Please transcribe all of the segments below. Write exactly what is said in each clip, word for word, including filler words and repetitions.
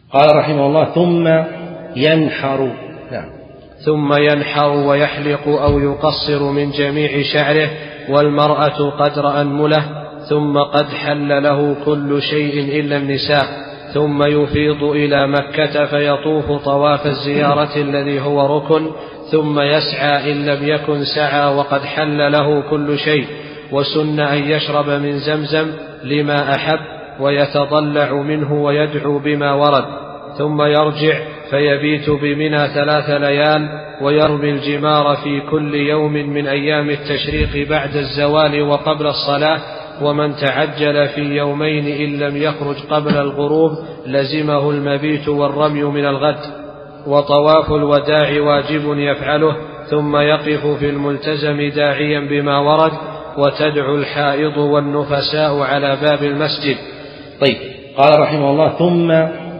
قال رحمه الله: ثم ينحر. نعم. ثم ينحر ويحلق أو يقصر من جميع شعره، والمرأة قدر أنمله، ثم قد حل له كل شيء إلا النساء، ثم يفيض إلى مكة فيطوف طواف الزيارة الذي هو ركن، ثم يسعى إن لم يكن سعى وقد حل له كل شيء. وسن أن يشرب من زمزم لما أحب ويتضلع منه ويدعو بما ورد، ثم يرجع فيبيت بمنى ثلاث ليال، ويرمي الجمار في كل يوم من أيام التشريق بعد الزوال وقبل الصلاة. ومن تعجل في يومين إن لم يخرج قبل الغروب لزمه المبيت والرمي من الغد. وطواف الوداع واجب يفعله، ثم يقف في الملتزم داعيا بما ورد، وتدعو الحائض والنفساء على باب المسجد. طيب. قال رحمه الله: ثم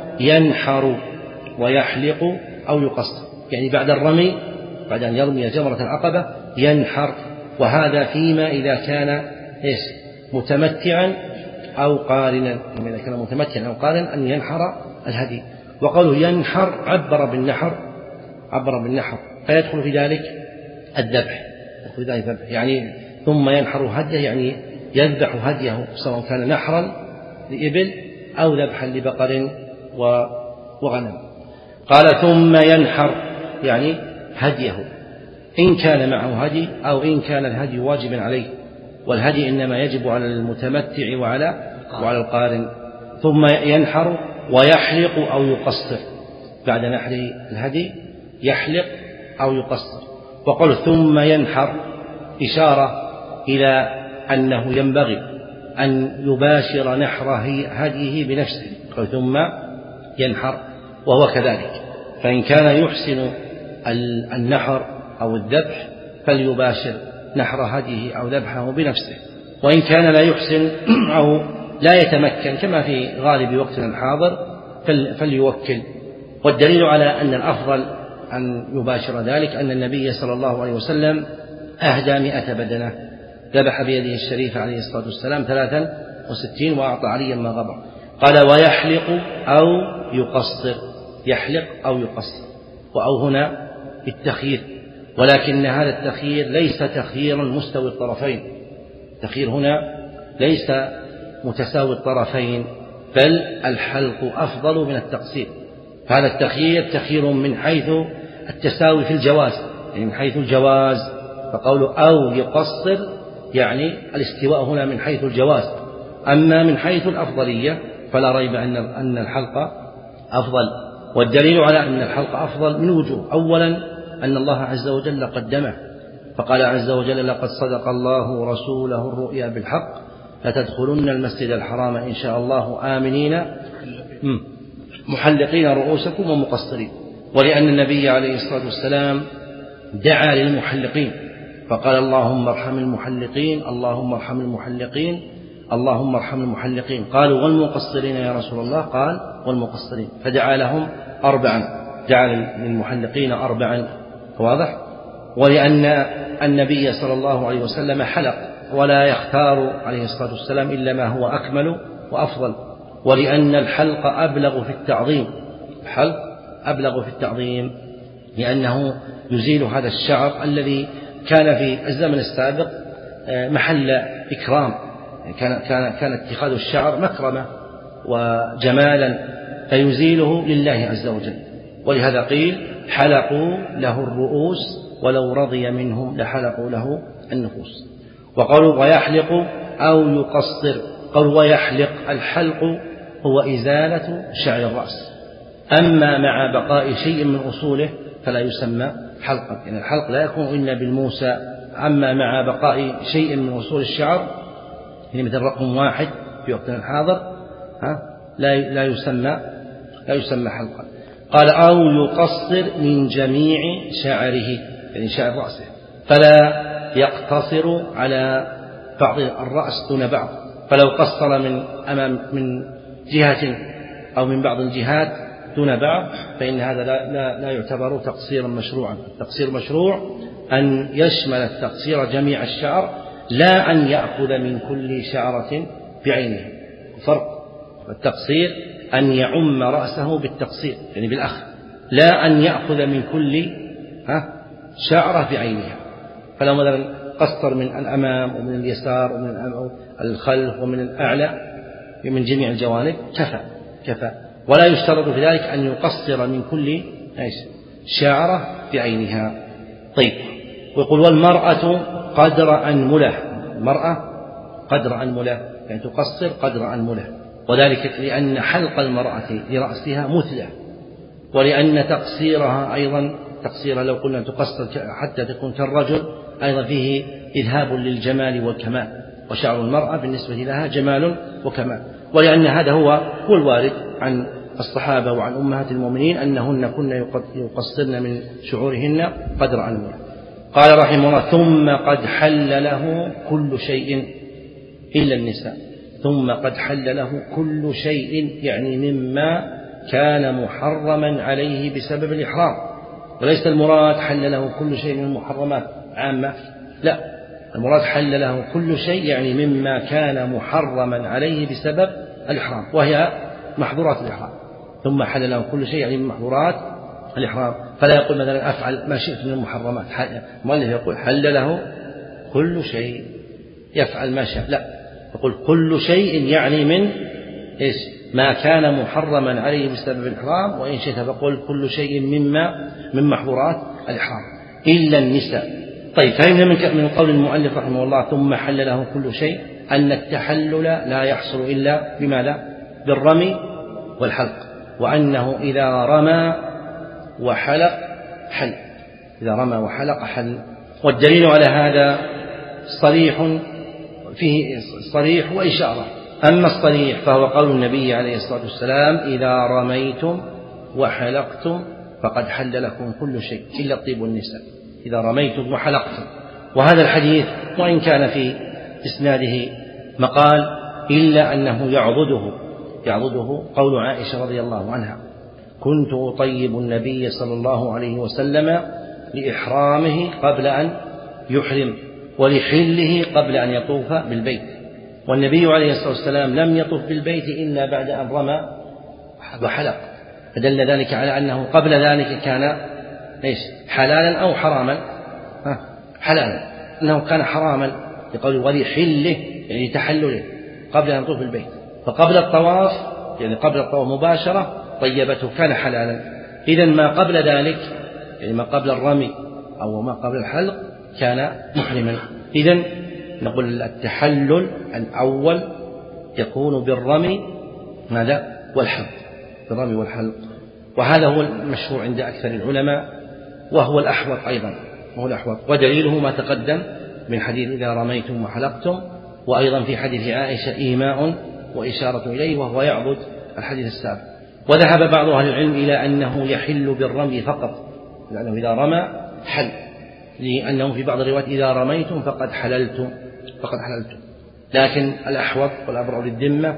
ينحر ويحلق أو يقصر، يعني بعد الرمي، بعد أن يرمي جمرة العقبة ينحر، وهذا فيما إذا كان إيش متمتعا أو قارنا، إذا كان متمتعا أو قارنا أن ينحر الهدي. وقوله ينحر عبر بالنحر عبر بالنحر فيدخل في ذلك الذبح، يعني ثم ينحر هديه، يعني يذبح هديه سواء كان نحرا لإبل أو ذبحا لبقر وغنم. قال: ثم ينحر يعني هديه، إن كان معه هدي أو إن كان الهدي واجبا عليه، والهدي إنما يجب على المتمتع وعلى وعلى القارن. ثم ينحر ويحلق أو يقصر، بعد نحر الهدي يحلق أو يقصر. وقال: ثم ينحر إشارة إلى أنه ينبغي أن يباشر نحر هديه بنفسه، قال: ثم ينحر، وهو كذلك. فإن كان يحسن النحر أو الذبح فليباشر نحر هديه أو ذبحه بنفسه، وإن كان لا يحسن أو لا يتمكن كما في غالب وقتنا الحاضر فليوكل. والدليل على أن الأفضل أن يباشر ذلك أن النبي صلى الله عليه وسلم أهدى مئة بدنة، ذبح بيده الشريفة عليه الصلاة والسلام ثلاثا وستين، وأعطى عليا ما غبر. قال: ويحلق أو يقصر، يحلق أو يقصر، وأو هنا التخيير، ولكن هذا التخيير ليس تخييرا مستوي الطرفين، التخيير هنا ليس متساوي الطرفين، بل الحلق أفضل من التقصير. فهذا التخيير تخيير من حيث التساوي في الجواز، يعني من حيث الجواز، فقوله أو يقصر يعني الاستواء هنا من حيث الجواز. أما من حيث الأفضلية فلا ريب أن أن الحلق أفضل. والدليل على أن الحلق أفضل من وجوه: أولا أن الله عز وجل قدمه، فقال عز وجل: لقد صدق الله رسوله الرؤيا بالحق لتدخلن المسجد الحرام إن شاء الله آمنين محلقين رؤوسكم ومقصرين. ولأن النبي عليه الصلاة والسلام دعا للمحلقين فقال: اللهم ارحم المحلقين، اللهم ارحم المحلقين، اللهم ارحم المحلقين. قالوا: والمقصرين يا رسول الله؟ قال: والمقصرين، فدعا لهم أربعا، دعا للمحلقين أربعا. واضح؟ ولأن النبي صلى الله عليه وسلم حلق، ولا يختار عليه الصلاة والسلام إلا ما هو أكمل وأفضل. ولأن الحلق أبلغ في التعظيم، الحلق أبلغ في التعظيم لأنه يزيل هذا الشعر الذي كان في الزمن السابق محل إكرام، كان كان كان اتخاذ الشعر مكرمة وجمالا، فيزيله لله عز وجل. ولهذا قيل: حلقوا له الرؤوس ولو رضي منهم لحلقوا له النفوس. وقالوا: ويحلق أو يقصر. قالوا: ويحلق، الحلق هو إزالة شعر الرأس، أما مع بقاء شيء من أصوله فلا يسمى حلقا، يعني الحلق لا يكون إلا بالموسى. أما مع بقاء شيء من أصول الشعر يعني مثل رقم واحد في وقتنا الحاضر ها لا لا يسمى لا يسمى حلقا. قال: أو يقصر من جميع شعره، يعني شعر رأسه، فلا يقتصر على بعض الرأس دون بعض، فلو قصر من أمام من جهة أو من بعض الجهات دون بعض فإن هذا لا, لا, لا يعتبر تقصيرا مشروعا. التقصير مشروع أن يشمل التقصير جميع الشعر، لا أن يأخذ من كل شعرة بعينها. فرق التقصير أن يعم رأسه بالتقصير يعني بالأخذ، لا أن يأخذ من كل شعرة بعينها. فلو مثلا قصر من الأمام ومن اليسار ومن الخلف ومن الأعلى من جميع الجوانب كفى كفى ولا يشترط في ذلك أن يقصر من كل شعرة بعينها. طيب، ويقول والمرأة قدر أنملة، المرأة قدر أنملة يعني تقصر قدر أنملة، وذلك لأن حلق المرأة لرأسها مثلة، ولأن تقصيرها أيضا تقصيرها لو قلنا تقصر حتى تكون كالرجل أيضا فيه إذهاب للجمال والكمال، وشعر المرأة بالنسبة لها جمال وكمال، ولأن هذا هو هو الوارد عن الصحابة وعن أمهات المؤمنين أنهن كن يقصرن من شعورهن قدر أنملة. قال رحمه الله ثم قد حل له كل شيء إلا النساء، ثم قد حل له كل شيء يعني مما كان محرما عليه بسبب الإحرام، وليس المراد حل له كل شيء من المحرمات عامة، لا، المراد حل له كل شيء يعني مما كان محرما عليه بسبب الإحرام، وهي محظورات الإحرام. ثم حل له كل شيء يعني من محظورات الإحرام، فلا يقول مثلا أفعل ما شئت من المحرمات، المؤلف يقول حل له كل شيء يفعل ما شاء، لا، يقول كل شيء يعني من إيش ما كان محرما عليه بسبب الإحرام، وإن شئت فقل كل شيء مما من محظورات الإحرام إلا النساء. طيب، فهمنا من قول المؤلف رحمه الله ثم حل له كل شيء أن التحلل لا يحصل إلا بماذا؟ بالرمي والحلق، وأنه إذا رمى وحلق حل، إذا رمى وحلق حل. والدليل على هذا صريح، فيه صريح وإشارة. أما الصريح فهو قول النبي عليه الصلاة والسلام إذا رميتم وحلقتم فقد حل لكم كل شيء إلا الطيب والنساء، إذا رميتم وحلقتم. وهذا الحديث وإن كان في إسناده مقال إلا أنه يعضده يعضده قول عائشة رضي الله عنها كنت أطيب النبي صلى الله عليه وسلم لإحرامه قبل أن يحرم ولحله قبل أن يطوف بالبيت، والنبي عليه الصلاة والسلام لم يطوف بالبيت إلا بعد أن رمى وحلق، فدل ذلك على أنه قبل ذلك كان ليش حلالا أو حراما، حلالا، أنه كان حراما لقول ولحله يعني تحلله قبل أن يطوف بالبيت، فقبل الطواف يعني قبل الطواف مباشرة طيبته كان حلالا. إذن ما قبل ذلك يعني ما قبل الرمي أو ما قبل الحلق كان محرما. إذن نقول التحلل الأول يكون بالرمي ماذا والحلق، بالرمي والحلق، وهذا هو المشهور عند أكثر العلماء وهو الأحوط أيضا، وهو الأحوط، ودليله ما تقدم من حديث إذا رميتم وحلقتم، وأيضا في حديث عائشة إيماء وإشارة إليه وهو يعبد الحديث السابق. وذهب بعض أهل العلم إلى أنه يحل بالرمي فقط، لأنه إذا رمى حل، لأنه في بعض الروايات إذا رميتم فقد حللتم فقد حللتم لكن الأحوط والأبرع للذمة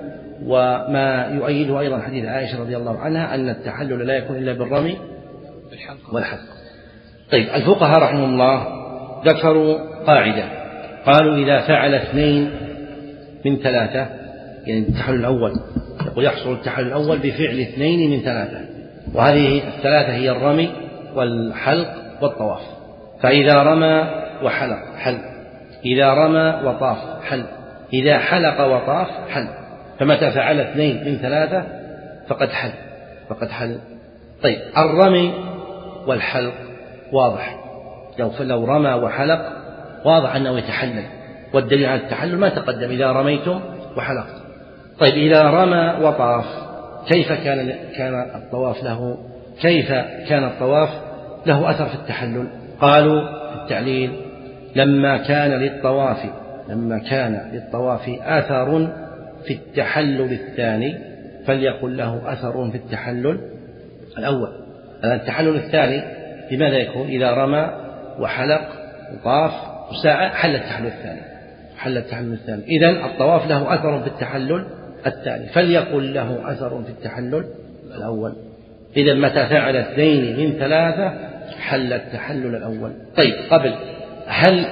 وما يؤيده أيضا حديث عائشة رضي الله عنها أن التحلل لا يكون إلا بالرمي والحلق. طيب، الفقهاء رحمه الله ذكروا قاعدة، قالوا إذا فعل اثنين من ثلاثة، يعني التحلل الأول يقول يحصل التحلل الأول بفعل اثنين من ثلاثة، وهذه الثلاثة هي الرمي والحلق والطواف. فإذا رمى وحلق حل، إذا رمى وطاف حل، إذا حلق وطاف حل، فمتى فعل اثنين من ثلاثة فقد حل فقد حل. طيب، الرمي والحلق واضح، لو لو رمى وحلق واضح أنه يتحلل، والدليل على التحلل ما تقدم إذا رميتم وحلقتم. طيب، إذا رمى وطاف كيف كان كان الطواف له كيف كان الطواف له أثر في التحلل؟ قالوا في التعليل لما كان للطواف لما كان للطواف أثر في التحلل الثاني فليكن له أثر في التحلل الأول. التحلل الثاني لماذا يكون؟ إذا رمى وحلق وطاف وسعى حل التحلل الثاني حل التحلل الثاني إذن الطواف له أثر في التحلل الثاني، فليكن له أثر في التحلل الأول. إذن متى فعل اثنين من ثلاثة حل التحلل الأول. طيب، قبل هل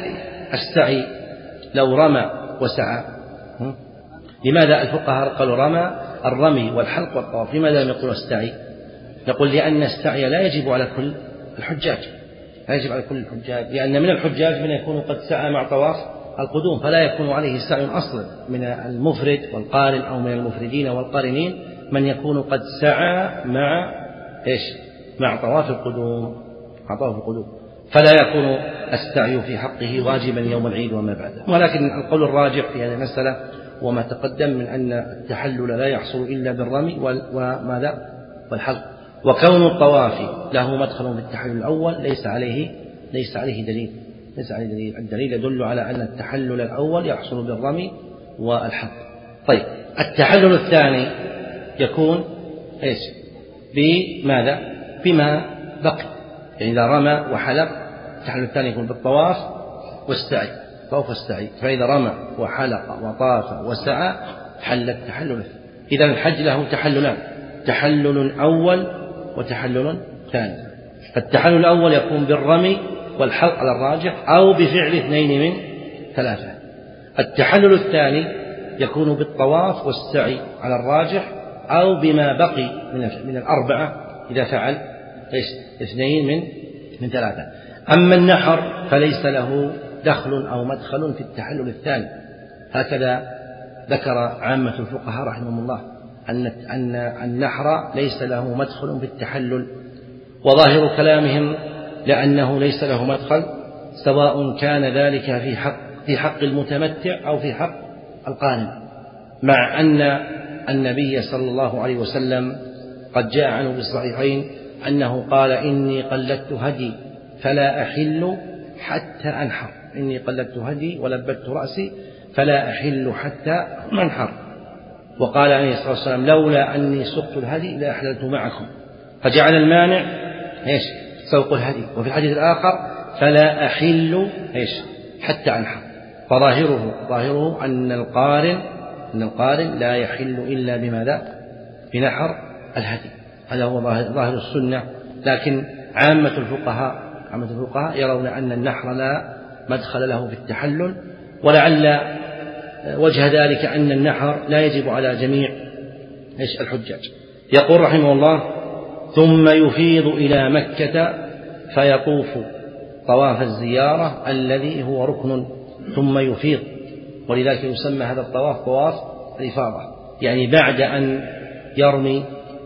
السعي لو رمى وسعى؟ لماذا الفقهاء قالوا رمى؟ الرمي والحلق والطواف. لماذا لم يقول السعي؟ نقول لأن السعي لا يجب على كل الحجاج، لا يجب على كل الحجاج، لأن من الحجاج من يكون قد سعى مع طواف القدوم، فلا يكون عليه سعي أصلا. من المفرد والقارن أو من المفردين والقارنين من يكون قد سعى مع إيش؟ مع طواف القدوم، مع طواف القدوم، فلا يكون السعي في حقه واجبا يوم العيد وما بعده. ولكن القول الراجح في هذه المسألة وما تقدم من أن التحلل لا يحصل إلا بالرمي وماذا؟ والحلق، وكون الطواف له مدخل في التحلل الأول ليس عليه ليس عليه دليل ليس عليه دليل الدليل يدل على أن التحلل الأول يحصل بالرمي والحلق. طيب، التحلل الثاني يكون إيش؟ بماذا؟ بما بقي، يعني إذا رمى وحلق التحلل الثاني يكون بالطواف والسعي، طواف والسعي، فإذا رمى وحلق وطاف وسعى حل التحلل. إذا الحج له تحللان، تحلل أول وتحلل ثاني. فالتحلل الأول يكون بالرمي والحلق على الراجح أو بفعل اثنين من ثلاثة. التحلل الثاني يكون بالطواف والسعي على الراجح أو بما بقي من الأربعة إذا فعل اثنين من من ثلاثة. أما النحر فليس له دخل أو مدخل في التحلل الثاني، هكذا ذكر عامة الفقهاء رحمهم الله أن أن النحر ليس له مدخل في التحلل، وظاهر كلامهم لأنه ليس له مدخل سواء كان ذلك في حق في حق المتمتع أو في حق القارن، مع أن النبي صلى الله عليه وسلم قد جاء عنه في الصحيحين أنه قال: إني قلدت هدي فلا أحل حتى أنحر، إني قلدت هدي ولبت رأسي فلا أحل حتى أنحر. وقال عليه الصلاة والسلام: لولا أني سقت الهدي لأحللت معكم، فجعل المانع إيش؟ سوق الهدي. وفي الحديث الآخر: فلا أحل إيش؟ حتى أنحر. فظاهره ظاهره أن القارن أن القارن لا يحل إلا بماذا؟ بنحر الهدي. هذا هو ظاهر السنة. لكن عامة الفقهاء عامة الفقهاء يرون أن النحر لا مدخل له في التحلل، ولعل وجه ذلك أن النحر لا يجب على جميع إيش؟ الحجاج. يقول رحمه الله: ثم يفيض إلى مكة فيطوف طواف الزيارة الذي هو ركن، ثم يفيض، ولذلك يسمى هذا الطواف طواف الإفاضة، يعني بعد أن يرمي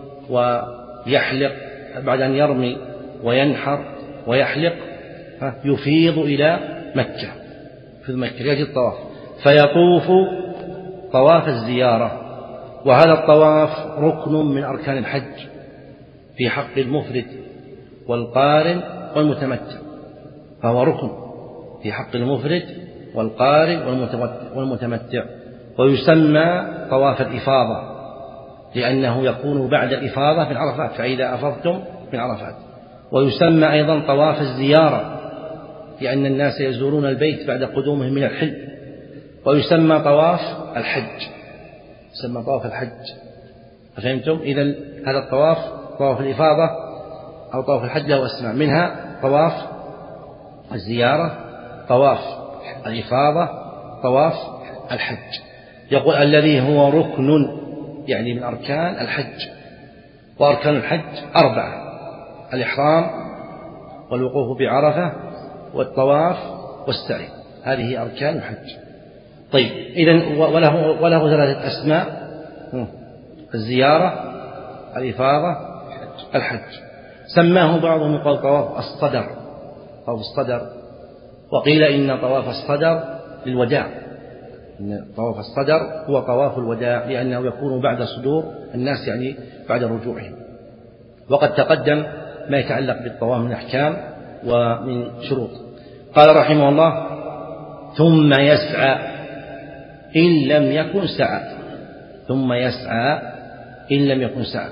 ويحلق، بعد أن يرمي وينحر ويحلق يفيض إلى مكة، في مكة يجي الطواف فيطوف طواف الزيارة. وهذا الطواف ركن من أركان الحج في حق المفرد والقارن والمتمتع، فهو ركن في حق المفرد والقارن والمتمتع، ويسمى طواف الإفاضة لأنه يكون بعد الإفاضة من عرفات، فإذا أفضتم من عرفات. ويسمى أيضا طواف الزيارة لأن الناس يزورون البيت بعد قدومهم من الحج. ويسمى طواف الحج، يسمى طواف الحج. فهمتم؟ إذن هذا الطواف طواف الإفاضة أو طواف الحج له أسماء، منها طواف الزيارة، طواف الإفاضة، طواف الحج. يقول: الذي هو ركن، يعني من أركان الحج. وأركان الحج أربعة: الإحرام والوقوف بعرفة والطواف والسعي، هذه أركان الحج. طيب، إذن وله, وله ثلاثة أسماء: الزيارة، الإفاضة، الحج. سماه بعضهم قال طواف الصدر، طواف الصدر، وقيل إن طواف الصدر للوداع، إن طواف الصدر هو طواف الوداع لأنه يكون بعد صدور الناس، يعني بعد رجوعهم. وقد تقدم ما يتعلق بالطواف من أحكام ومن شروط. قال رحمه الله: ثم يسعى إن لم يكن سعى، ثم يسعى إن لم يكن سعى.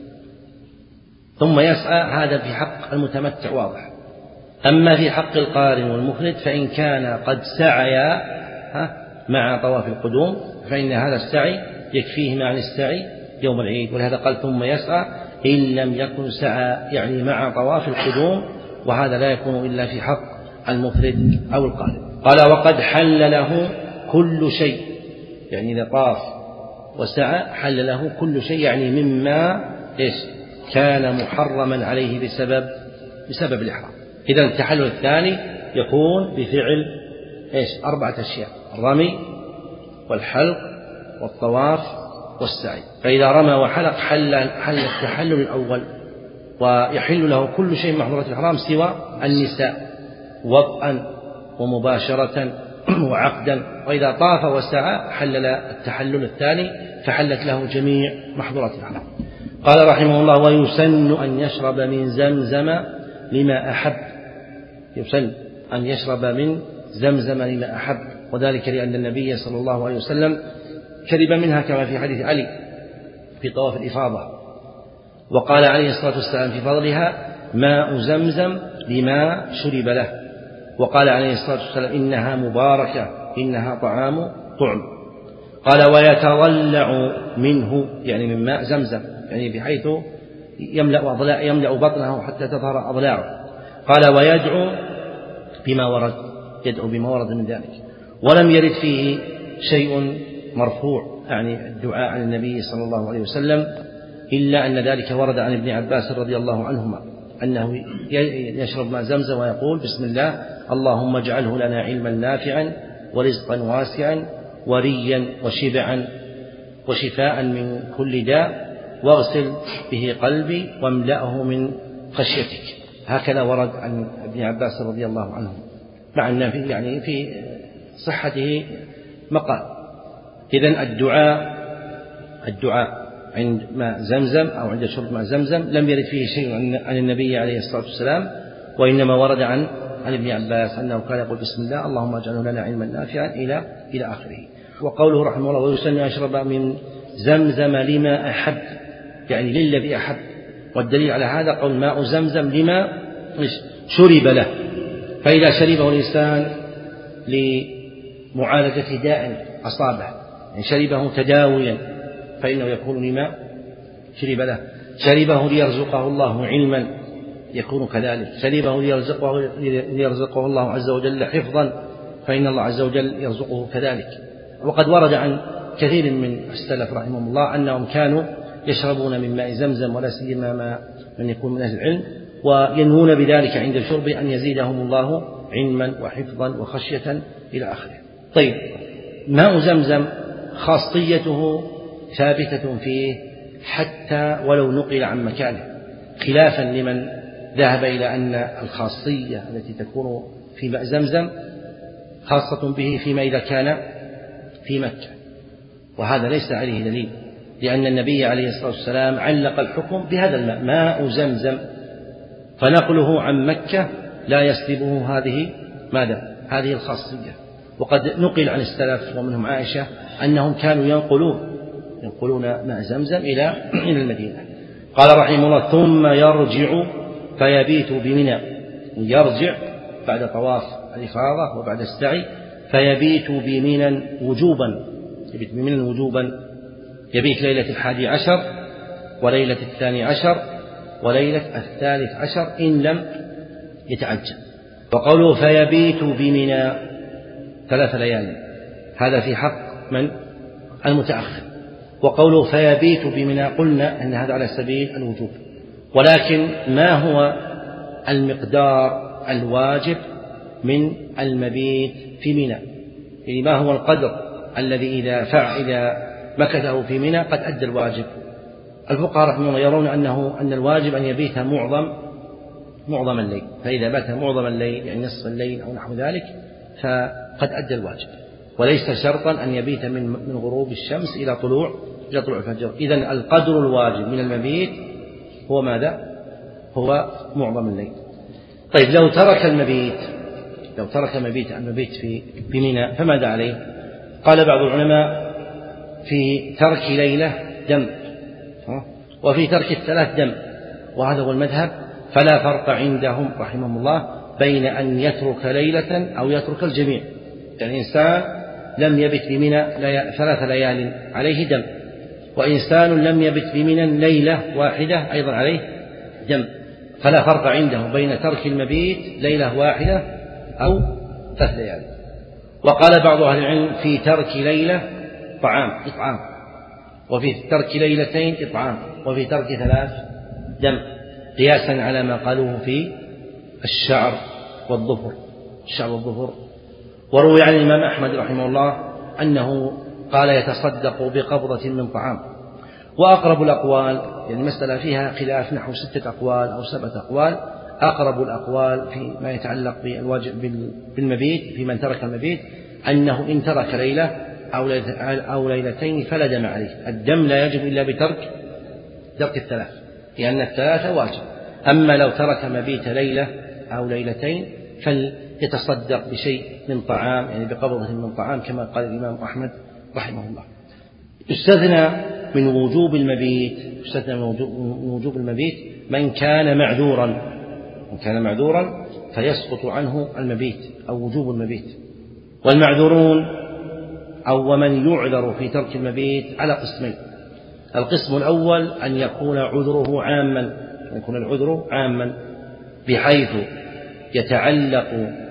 ثم يسعى هذا في حق المتمتع واضح. أما في حق القارن والمفرد فإن كان قد سعيا مع طواف القدوم فإن هذا السعي يكفيهما عن السعي يوم العيد. ولهذا قال: ثم يسعى إن لم يكن سعى، يعني مع طواف القدوم، وهذا لا يكون إلا في حق المفرد أو القارن. قال: وقد حل له كل شيء، يعني إذا طاف وسعى حل له كل شيء، يعني مما إيش كان محرما عليه بسبب بسبب الإحرام. إذا التحلل الثاني يكون بفعل إيش أربعة أشياء: الرمي والحلق والطواف والسعي. فإذا رمى وحلق حل حل التحلل الأول، ويحل له كل شيء محظورات الإحرام سوى النساء وطئا ومباشرة وعقدا. وإذا طاف وسعى حلل التحلل الثاني فحلت له جميع محظورات الإحرام. قال رحمه الله: ويسن أن يشرب من زمزم لما أحب. يسن أن يشرب من زمزم لما أحب، وذلك لأن النبي صلى الله عليه وسلم شرب منها كما في حديث علي في طواف الإفاضة، وقال عليه الصلاة والسلام في فضلها: ماء زمزم لما شرب له. وقال عليه الصلاة والسلام: إنها مباركة، إنها طعام طعم. قال: ويتضلع منه، يعني من ماء زمزم، يعني بحيث يملأ أضلاع يملأ بطنه حتى تظهر أضلاعه. قال: ويدعو بما ورد، يدعو بما ورد من ذلك. ولم يرد فيه شيء مرفوع، يعني الدعاء عن النبي صلى الله عليه وسلم، إلا أن ذلك ورد عن ابن عباس رضي الله عنهما أنه يشرب ماء زمزم ويقول: بسم الله، اللهم اجعله لنا علما نافعا ورزقا واسعا وريا وشبعا وشفاء من كل داء، واغسل به قلبي واملأه من خشيتك. هكذا ورد عن ابن عباس رضي الله عنه، مع أن في يعني في صحته مقال. إذن الدعاء الدعاء عند ماء زمزم أو عند شرب ماء زمزم لم يرد فيه شيء عن النبي عليه الصلاة والسلام، وإنما ورد عن عن ابن عباس أنه كان يقول: بسم الله، اللهم اجعله لنا علما نافعا إلى إلى آخره. وقوله رحمه الله: ويسن يشرب من زمزم لما أحب، يعني للذي أحب. والدليل على هذا قول: ماء زمزم لما شرب له. فإذا شربه الإنسان لمعالجة داء أصابه، يعني شربه تداويا، فإنه يكون لما شرب له. شربه ليرزقه الله علما، يكون كذلك. شربه ليرزقه, ليرزقه الله عز وجل حفظا، فإن الله عز وجل يرزقه كذلك. وقد ورد عن كثير من السلف رحمهم الله أنهم كانوا يشربون من ماء زمزم، ولا سيما ما من يكون من أهل العلم، وينوون بذلك عند الشرب أن يزيدهم الله علما وحفظا وخشية إلى آخره. طيب، ماء زمزم خاصيته ثابتة فيه حتى ولو نقل عن مكانه، خلافا لمن ذهب إلى أن الخاصية التي تكون في ماء زمزم خاصة به فيما إذا كان في مكة، وهذا ليس عليه دليل، لأن النبي عليه الصلاة والسلام علق الحكم بهذا الماء: ماء زمزم، فنقله عن مكة لا يسلبه هذه ماذا؟ هذه الخاصية. وقد نقل عن السلف ومنهم عائشة أنهم كانوا ينقلون ينقلون ماء زمزم إلى إلى المدينة. قال رحمه الله: ثم يرجع فيبيت بمنى. يرجع بعد طواف الإفاضة وبعد السعي، فيبيت بمنى وجوبا، يبيت بمنى وجوبا، يبيت ليلة الحادي عشر وليلة الثاني عشر وليلة الثالث عشر إن لم يتعجل. وقوله فيبيت بمنى ثلاث ليال، هذا في حق من المتأخر. وقوله فيبيت بمنى قلنا أن هذا على سبيل الوجوب، ولكن ما هو المقدار الواجب من المبيت في منى؟ يعني ما هو القدر الذي إذا فعل إذا مكثه في منى قد أدى الواجب؟ الفقهاء رحمهم الله يرون أنه أن الواجب أن يبيت معظم معظم الليل، فإذا بات معظم الليل يعني نصف الليل أو نحو ذلك فقد أدى الواجب، وليس شرطا أن يبيت من من غروب الشمس إلى طلوع إلى طلوع الفجر. إذن القدر الواجب من المبيت هو ماذا؟ هو معظم الليل. طيب، لو ترك المبيت لو ترك المبيت المبيت في بمنى فماذا عليه؟ قال بعض العلماء: في ترك ليلة دم، وفي ترك الثلاث دم، وهذا هو المذهب. فلا فرق عندهم رحمهم الله بين أن يترك ليلة أو يترك الجميع. يعني إنسان لم يبت بمنى ثلاث ليال عليه دم، وإنسان لم يبت بمنى ليلة واحدة أيضا عليه دم. فلا فرق عنده بين ترك المبيت ليلة واحدة أو ثلاث ليال. وقال بعض أهل العلم: في ترك ليلة طعام إطعام، وفي ترك ليلتين إطعام، وفي ترك ثلاث دم، قياسا على ما قالوه في الشعر والظفر الشعر والظفر. وروي عن الإمام أحمد رحمه الله أنه قال يتصدق بقبضة من طعام. وأقرب الأقوال، يعني المسألة فيها خلاف نحو ستة أقوال أو سبعة أقوال، أقرب الأقوال فيما يتعلق بالواجب بالمبيت في من ترك المبيت أنه إن ترك ليلة أو ليلتين فلا دم عليه. الدم لا يجب إلا بترك ترك الثلاث، لأن الثلاثة واجب. أما لو ترك مبيت ليلة أو ليلتين فليتصدق بشيء من طعام، يعني بقبضة من طعام كما قال الإمام أحمد رحمه الله. يستثنى من وجوب المبيت يستثنى من وجوب المبيت من كان معذورا من كان معذورا فيسقط عنه المبيت أو وجوب المبيت. والمعذورون أو ومن يعذر في ترك المبيت على قسمين. القسم الأول أن يكون عذره عاما أن يكون العذر عاما بحيث يتعلق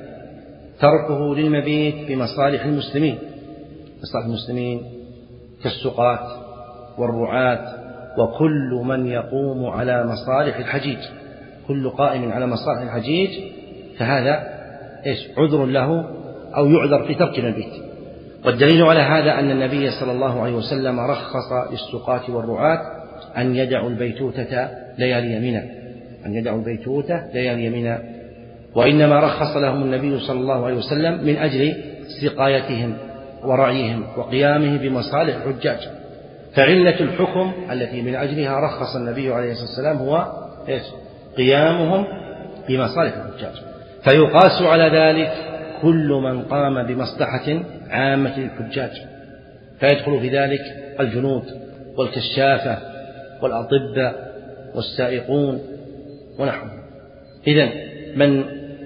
تركه للمبيت بمصالح المسلمين مصالح المسلمين كالسقاة والرعاة وكل من يقوم على مصالح الحجيج، كل قائم على مصالح الحجيج فهذا إيش عذر له أو يعذر في ترك المبيت. والدليل على هذا أن النبي صلى الله عليه وسلم رخص للسقاة والرعاة أن يدعوا البيتوتة ليالي منى أن يدعوا البيتوتة ليالي منى وإنما رخص لهم النبي صلى الله عليه وسلم من أجل سقايتهم ورعيهم وقيامه بمصالح الحجاج. فعلة الحكم التي من أجلها رخص النبي عليه الصلاة والسلام هو إيش؟ قيامهم بمصالح الحجاج. فيقاس على ذلك كل من قام بمصلحة عامة للحجاج، فيدخل في ذلك الجنود والكشافة والأطباء والسائقون ونحوهم. إذن من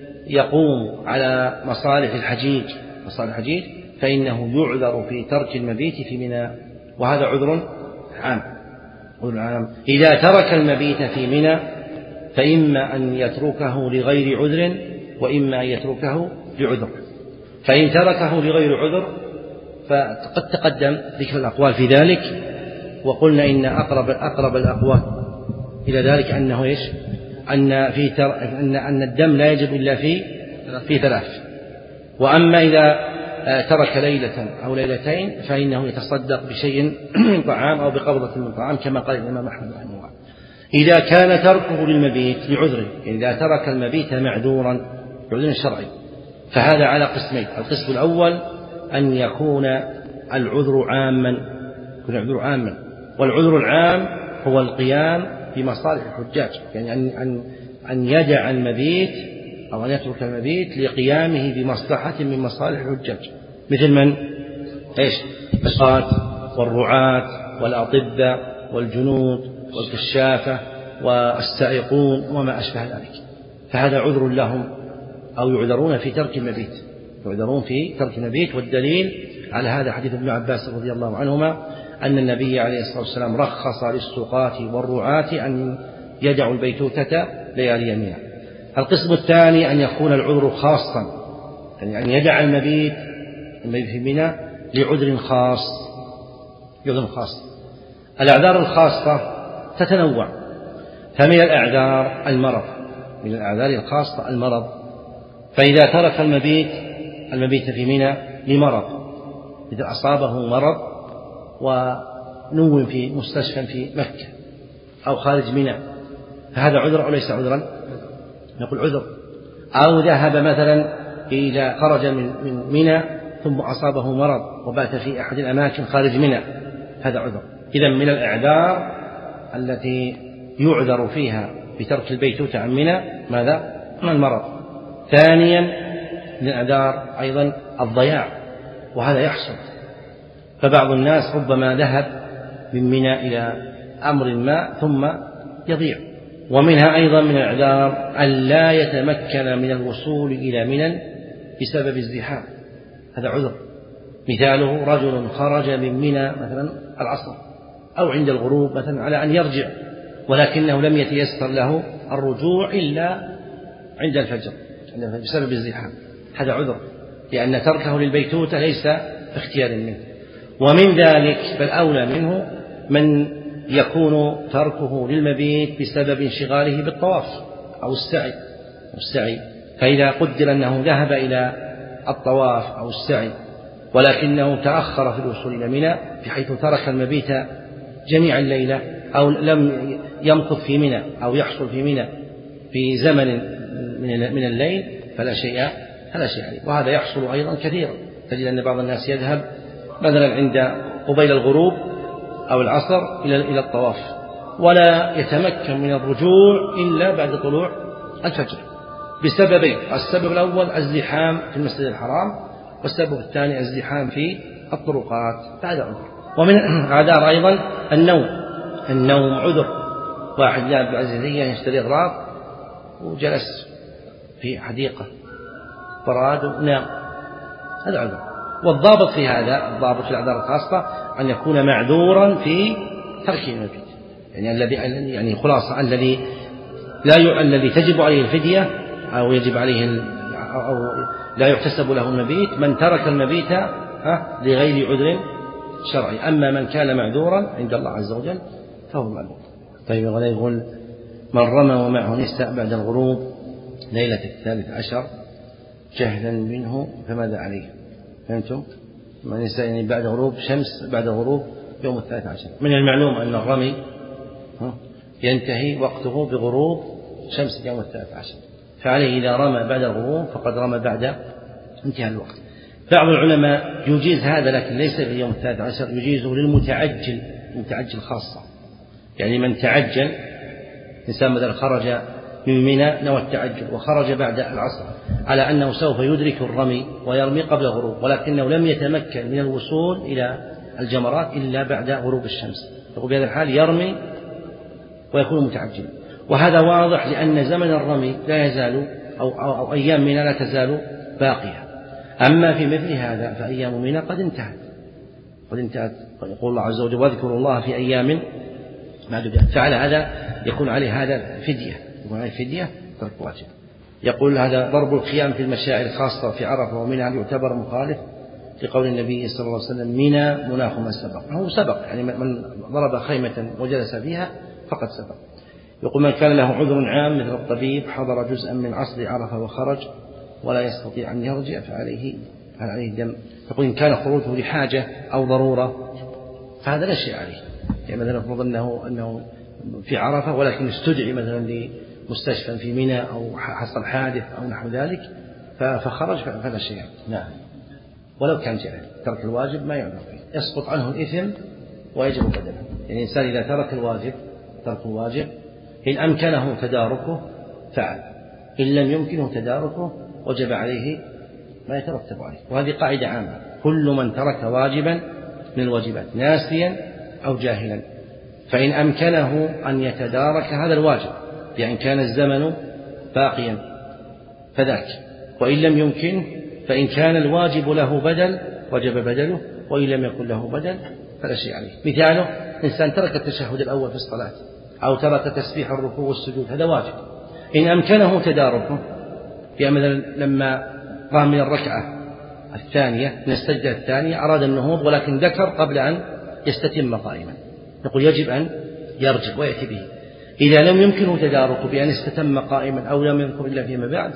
يقوم على مصالح الحجيج مصالح الحجيج فإنه يعذر في ترك المبيت في منى، وهذا عذر عام. عذر عام إذا ترك المبيت في منى فإما أن يتركه لغير عذر وإما أن يتركه لعذر. فإن تركه لغير عذر فقد تقدم ذكر الأقوال في ذلك، وقلنا إن أقرب أقرب الأقوال إلى ذلك أنه إيش؟ أن في تر... أن أن الدم لا يجب إلا في في ثلاث. وأما إذا ترك ليلة أو ليلتين فإنه يتصدق بشيء من طعام أو بقبضة من طعام كما قال الإمام أحمد رحمه الله. إذا كان تركه للمبيت لعذر، إذا ترك المبيت معذورا بعذر شرعي فهذا على قسمين. القسم الأول أن يكون العذر عاما يكون العذر عاما والعذر العام هو القيام بمصالح الحجاج، يعني أن أن أن يدع المبيت أو أن يترك المبيت لقيامه بمصلحة من مصالح الحجاج، مثل من إيش؟ السقاة والرعاة والأطباء والجنود والكشافة والسائقون وما أشبه ذلك، فهذا عذر لهم أو يعذرون في ترك المبيت يعذرون في ترك المبيت. والدليل على هذا حديث ابن عباس رضي الله عنهما أن النبي عليه الصلاة والسلام رخص للسقاة والرعاة أن يدعوا البيتوتة ليالي منى. القسم الثاني أن يكون العذر خاصا، يعني أن يدع المبيت المبيت في منى لعذر خاص عذر خاص. الأعذار الخاصة تتنوع، فمن الأعذار المرض من الأعذار الخاصة المرض، فإذا ترك المبيت المبيت في منى لمرض، إذا أصابه مرض ونوم في مستشفى في مكة أو خارج منى فهذا عذر أو ليس عذرا؟ نقول عذر. أو ذهب مثلا إلى خرج من منى ثم أصابه مرض وبات في أحد الأماكن خارج منى هذا عذر. إذن من الأعذار التي يعذر فيها بترك البيتوتة عن منى ماذا؟ من المرض. ثانيا من الأعذار أيضا الضياع، وهذا يحصل، فبعض الناس ربما ذهب من منى إلى أمر ما ثم يضيع. ومنها أيضا من الأعذار أن لا يتمكن من الوصول إلى منى بسبب الزحام، هذا عذر. مثاله رجل خرج من منى مثلا العصر أو عند الغروب مثلا على أن يرجع ولكنه لم يتيسر له الرجوع إلا عند الفجر بسبب الزحام، هذا عذر، لأن تركه للبيتوتة ليس اختيار منه. ومن ذلك بل أولى منه من يكون تركه للمبيت بسبب انشغاله بالطواف أو السعي السعي فإذا قدر أنه ذهب إلى الطواف أو السعي ولكنه تأخر في الوصول إلى منى بحيث ترك المبيت جميع الليلة أو لم يمكث في منى أو يحصل في منى في زمن من الليل فلا شيء فلا شيء عليه. وهذا يحصل أيضا كثيرا، تجد أن بعض الناس يذهب مثلا عند قبيل الغروب أو العصر إلى إلى الطواف ولا يتمكن من الرجوع إلا بعد طلوع الفجر بسببين: السبب الأول الزحام في المسجد الحرام، والسبب الثاني الزحام في الطرقات. هذا عذر. ومن أعذار أيضا النوم النوم عذر. واحد لاعب بعزيزية يشتري أغراض وجلس في حديقة براد ونام، هذا عذر. والضابط في هذا الضابط في الأعذار الخاصة أن يكون معذورا في ترك المبيت، يعني الذي يعني خلاصة الذي لا ي... الذي تجب عليه الفدية أو يجب عليه أو لا يحتسب له المبيت من ترك المبيت لغير عذر شرعي. أما من كان معذورا عند الله عز وجل فهو معذور. طيب ولا يقول من رمى ومعه نساء بعد الغروب ليلة الثالث عشر جهلا منه فماذا عليه؟ فهمتم؟ من نساء يعني بعد غروب شمس بعد غروب يوم الثالث عشر. من المعلوم أن الرمي ينتهي وقته بغروب شمس يوم الثالث عشر، فعليه إذا رمى بعد الغروب فقد رمى بعد انتهاء الوقت. بعض العلماء يجيز هذا لكن ليس في يوم الثالث عشر، يجيزه للمتعجل المتعجل خاصة، يعني من تعجل إنسان مثلا خرج من منى نوى التعجل وخرج بعد العصر على أنه سوف يدرك الرمي ويرمي قبل غروب ولكنه لم يتمكن من الوصول إلى الجمرات إلا بعد غروب الشمس، يقول بهذا الحال يرمي ويكون متعجل. وهذا واضح لأن زمن الرمي لا يزال أو, أو, أو أيام منى لا تزال باقية. أما في مثل هذا فأيام منى قد انتهت قد انتهت يقول الله عز وجل واذكروا الله في أيام معدودات، فعلى هذا يكون عليه هذا فدية يكون عليه فدية ترك واجب. يقول هذا ضرب الخيام في المشاعر الخاصة في عرفة ومنى يعتبر مخالف لقول النبي صلى الله عليه وسلم منى مناخ ما سبق، هو سبق يعني من ضرب خيمة وجلس فيها فقد سبق. يقول من كان له عذر عام مثل الطبيب حضر جزءا من عصر عرفة وخرج ولا يستطيع أن يرجع فعليه عليه دم. يقول إن كان خروجه لحاجة أو ضرورة فهذا لا شيء عليه، يعني مثلا نفرض أنه أنه في عرفة ولكن استدعي مثلا لمستشفى في منى أو حصل حادث أو نحو ذلك فخرج فلا شيء. نعم ولو كان جاهل ترك الواجب ما يعذر فيه، يسقط عنه الإثم ويجب بدله. يعني الإنسان إذا ترك الواجب ترك الواجب إن أمكنه تداركه فعل، إن لم يمكنه تداركه وجب عليه ما يترتب عليه. وهذه قاعدة عامة، كل من ترك واجبا من الواجبات ناسيا أو جاهلا فإن أمكنه أن يتدارك هذا الواجب بأن كان الزمن باقيا فذاك، وإن لم يمكن فإن كان الواجب له بدل وجب بدله، وإن لم يكن له بدل فلا شيء عليه. مثاله إنسان ترك التشهد الأول في الصلاة أو ترك تسبيح الركوع والسجود هذا واجب، إن أمكنه تداركه يعني مثلا لما قام من الركعة الثانية من السجدة الثانية أراد النهوض ولكن ذكر قبل أن يستتم قائما، نقول يجب أن يرجع ويأتي به. إذا لم يمكنه تداركه بأن استتم قائما أو لم يذكر إلا فيما بعد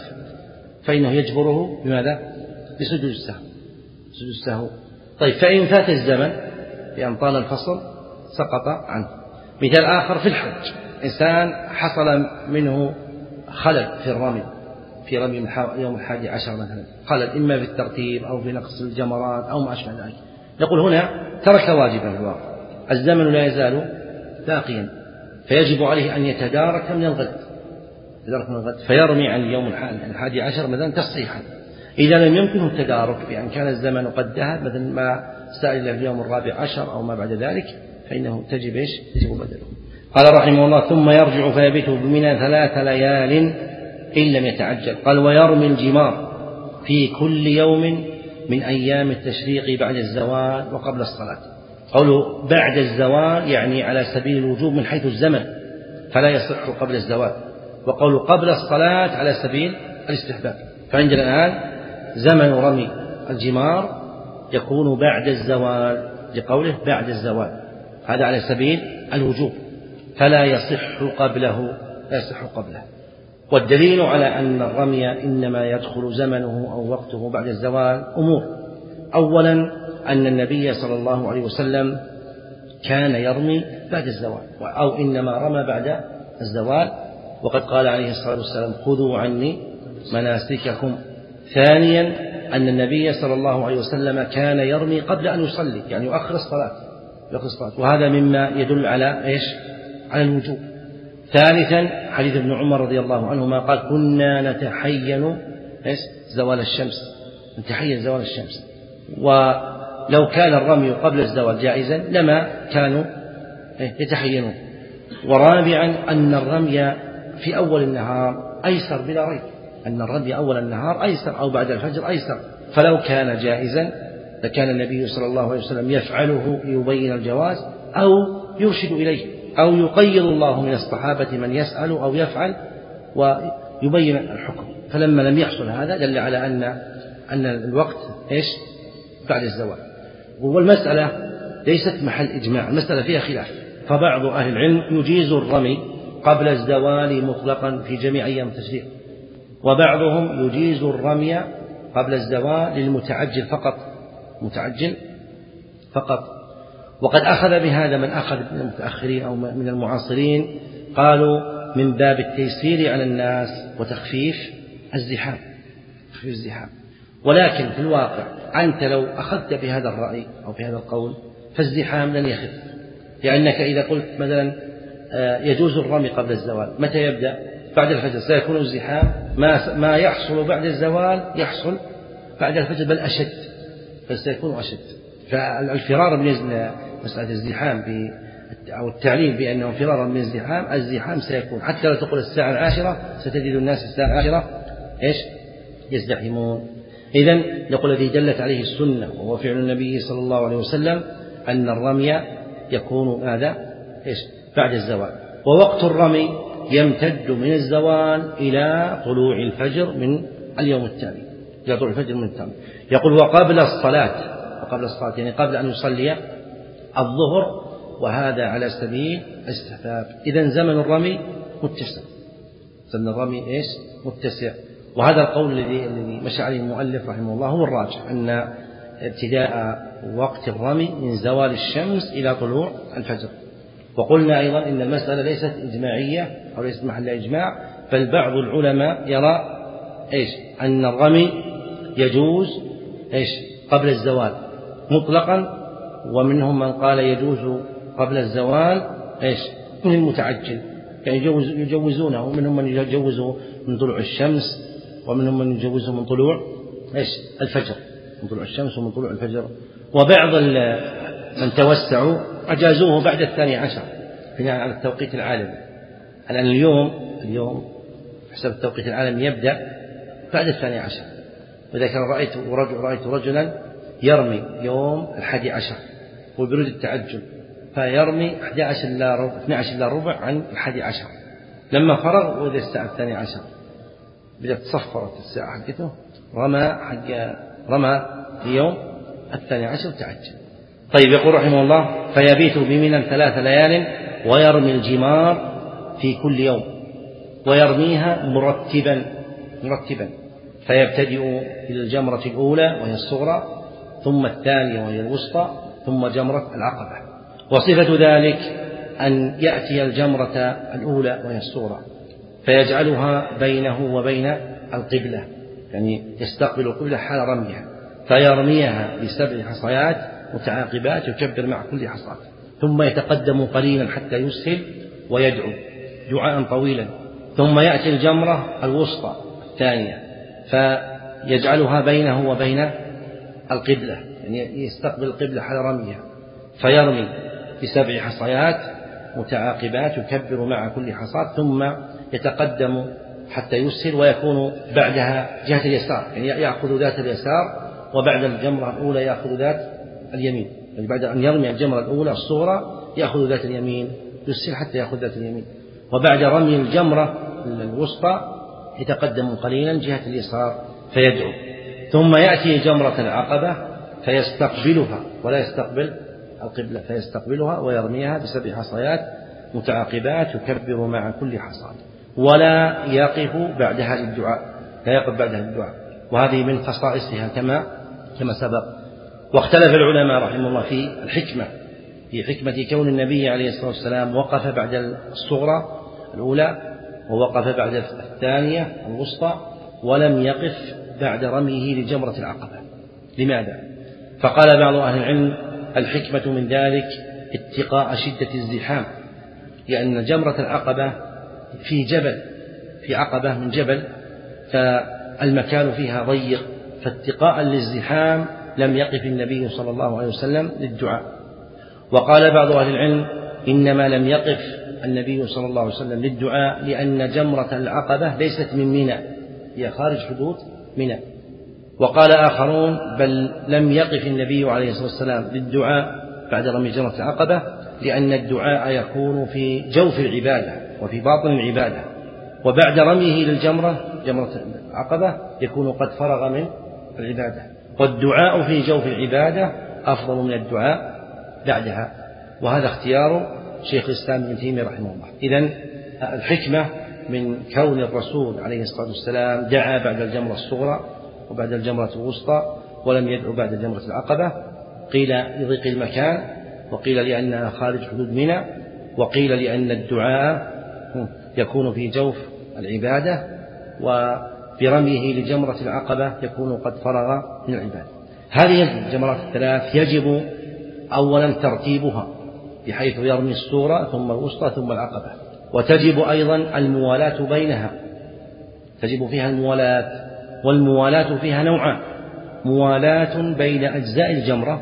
فإنه يجبره بماذا؟ بسجود السهو سجود السهو. طيب فإن فات الزمن بأن طال الفصل سقط عنه. مثال آخر في الحج، إنسان حصل منه خلل في الرمي في رمي يوم الحادي عشر مثلا، خلل إما في الترتيب أو في نقص الجمرات أو ما أشبه ذلك، نقول هنا ترك واجبا في الواقع، الزمن لا يزال باقيا فيجب عليه أن يتدارك من الغد يتدارك من الغد فيرمي عن يوم الحادي عشر مثلا تصحيحا. إذا لم يمكنه التدارك بأن كان الزمن قد ذهب مثل ما سائل في اليوم الرابع عشر أو ما بعد ذلك فإنه تجب إيش؟ تجب بدله. قال رحمه الله ثم يرجع فيبيت بمنى ثلاث ليال إن لم يتعجل. قال ويرمي الجمار في كل يوم من أيام التشريق بعد الزوال وقبل الصلاة. قوله بعد الزوال يعني على سبيل الوجوب من حيث الزمن فلا يصح قبل الزوال، وقوله قبل الصلاة على سبيل الاستحباب. فعندنا الآن زمن رمي الجمار يكون بعد الزوال لقوله بعد الزوال، هذا على سبيل الوجوب، فلا يصح قبله لا يصح قبله. والدليل على أن الرمي إنما يدخل زمنه أو وقته بعد الزوال أمور. أولا أن النبي صلى الله عليه وسلم كان يرمي بعد الزوال، أو إنما رمى بعد الزوال، وقد قال عليه الصلاة والسلام خذوا عني مناسككم. ثانيا أن النبي صلى الله عليه وسلم كان يرمي قبل أن يصلي، يعني يؤخر الصلاة يؤخر الصلاة وهذا مما يدل على إيش؟ على الوجوب. ثالثا حديث ابن عمر رضي الله عنهما قال كنا نتحين زوال الشمس، نتحين زوال الشمس، ولو كان الرمي قبل الزوال جائزا لما كانوا يتحينون. ورابعا أن الرمي في أول النهار أيسر بلا ريب، أن الرمي أول النهار أيسر أو بعد الفجر أيسر، فلو كان جائزا لكان النبي صلى الله عليه وسلم يفعله ليبين الجواز أو يرشد إليه، أو يقيض الله من الصحابة من يسأل أو يفعل ويبين الحكم. فلما لم يحصل هذا دل على أن أن الوقت إيش؟ بعد الزوال. والمسألة ليست محل إجماع، المسألة فيها خلاف، فبعض أهل العلم يجيز الرمي قبل الزوال مطلقا في جميع أيام التشريق، وبعضهم يجيز الرمي قبل الزوال للمتعجل فقط، متعجل فقط. وقد أخذ بهذا من أخذ من المتأخرين أو من المعاصرين، قالوا من باب التيسير على الناس وتخفيف الزحام، تخفيف الزحام. ولكن في الواقع أنت لو أخذت بهذا الرأي أو بهذا القول فالزحام لن يخف، لأنك إذا قلت مثلا يجوز الرمي قبل الزوال، متى يبدأ؟ بعد الفجر، سيكون الزحام ما ما يحصل بعد الزوال يحصل بعد الفجر بل أشد، بل سيكون أشد. فالفرار من مسألة الزحام أو التعليل بأنه فرارا من الزحام، الزحام سيكون حتى لو تقول الساعة العاشرة ستجد الناس الساعة العاشرة إيش؟ يزدحمون. إذن نقول الذي دلت عليه السنة وهو فعل النبي صلى الله عليه وسلم أن الرمي يكون ماذا؟ إيش؟ بعد الزوال. ووقت الرمي يمتد من الزوال إلى طلوع الفجر من اليوم التالي، إلى طلوع الفجر من التالي. يقول وقبل الصلاة، وقبل الصلاة يعني قبل أن يصلي الظهر، وهذا على سبيل الاستحباب. إذن زمن الرمي متسع، زمن الرمي إيش؟ متسع. وهذا القول الذي الذي مشى عليه المؤلف رحمه الله هو الراجح، أن ابتداء وقت الرمي من زوال الشمس إلى طلوع الفجر. وقلنا أيضا إن المسألة ليست إجماعية أو ليست محل إجماع، بل بعض العلماء يرى إيش؟ أن الرمي يجوز إيش؟ قبل الزوال مطلقا، ومنهم من قال يجوز قبل الزوال إيش؟ من المتعجل، يعني يجوز يجوزونه، ومنهم من يجوزه من طلوع الشمس، ومنهم من يجوزه من طلوع إيش؟ الفجر، من طلوع الشمس ومن طلوع الفجر. وبعض من توسعوا أجازوه بعد الثاني عشر بناء على التوقيت العالمي. الآن اليوم اليوم حسب التوقيت العالمي يبدأ بعد الثاني عشر، وإذا كان رأيت رجل رأيت رجلا يرمي يوم الحادي عشر وبرود التعجل، فيرمي أحد عشر إلى ربع اثني عشر إلى ربع عن الحادي عشر، لما فرغ وإذا الساعة الثانية عشر بدأت تصفرت الساعة حقته، رمى حق رمى في يوم الثاني عشر تعجل. طيب يقول رحمه الله فيبيت بمنى ثلاث ليال ويرمي الجمار في كل يوم، ويرميها مرتبا مرتبا فيبتدئ بالجمرة الأولى وهي الصغرى، ثم الثانية وهي الوسطى، ثم جمرة العقبة. وصفة ذلك أن يأتي الجمرة الأولى وهي الصغرى فيجعلها بينه وبين القبلة، يعني يستقبل القبلة حال رميها، فيرميها بسبع حصيات متعاقبات يكبر مع كل حصاة، ثم يتقدم قليلا حتى يسهل ويدعو دعاء طويلا، ثم يأتي الجمرة الوسطى الثانية فيجعلها بينه وبين القبلة، يعني يستقبل القبلة حال رميها، فيرمي بسبع حصيات متعاقبات يكبر مع كل حصاة، ثم يتقدم حتى يسهل ويكون بعدها جهة اليسار، يعني يأخذ ذات اليسار، وبعد الجمرة الأولى يأخذ ذات اليمين، يعني بعد أن يرمي الجمرة الأولى الصغرى يأخذ ذات اليمين يسهل حتى يأخذ ذات اليمين، وبعد رمي الجمرة الوسطى يتقدم قليلا جهة اليسار فيدعو، ثم يأتي جمرة العقبة فيستقبلها ولا يستقبل القبلة فيستقبلها ويرميها بسبع حصيات متعاقبات يكبر مع كل حصاة، ولا يقف بعدها للدعاء، لا يقف بعدها للدعاء، وهذه من خصائصها كما كما سبق. واختلف العلماء رحمه الله في الحكمة، في حكمة كون النبي عليه الصلاة والسلام وقف بعد الصغرى الأولى ووقف بعد الثانية الوسطى ولم يقف بعد رميه لجمرة العقبة. لماذا؟ فقال بعض أهل العلم الحكمة من ذلك اتقاء شدة الزحام، لأن جمرة العقبة في جبل، في عقبة من جبل، فالمكان فيها ضيق، فاتقاء للزحام لم يقف النبي صلى الله عليه وسلم للدعاء. وقال بعض أهل العلم إنما لم يقف النبي صلى الله عليه وسلم للدعاء لأن جمرة العقبة ليست من منى، هي خارج حدود منى. وقال آخرون بل لم يقف النبي عليه الصلاة والسلام للدعاء بعد رمي جمرة العقبة لأن الدعاء يكون في جوف العبادة وفي باطن العبادة، وبعد رميه للجمرة جمرة العقبة يكون قد فرغ من العبادة، والدعاء في جوف العبادة أفضل من الدعاء بعدها، وهذا اختيار شيخ الإسلام ابن تيمية رحمه الله. إذن الحكمة من كون الرسول عليه الصلاة والسلام دعا بعد الجمرة الصغرى وبعد الجمرة الوسطى ولم يدعو بعد جمرة العقبة، قيل لضيق المكان، وقيل لأنها خارج حدود منى، وقيل لأن الدعاء يكون في جوف العبادة، وبرميه لجمرة العقبة يكون قد فرغ من العبادة. هذه الجمرات الثلاث يجب أولا ترتيبها بحيث يرمي الصغرى ثم الوسطى ثم العقبة، وتجب أيضا الموالاة بينها، تجب فيها الموالاة، والموالاة فيها نوعان: موالاة بين أجزاء الجمرة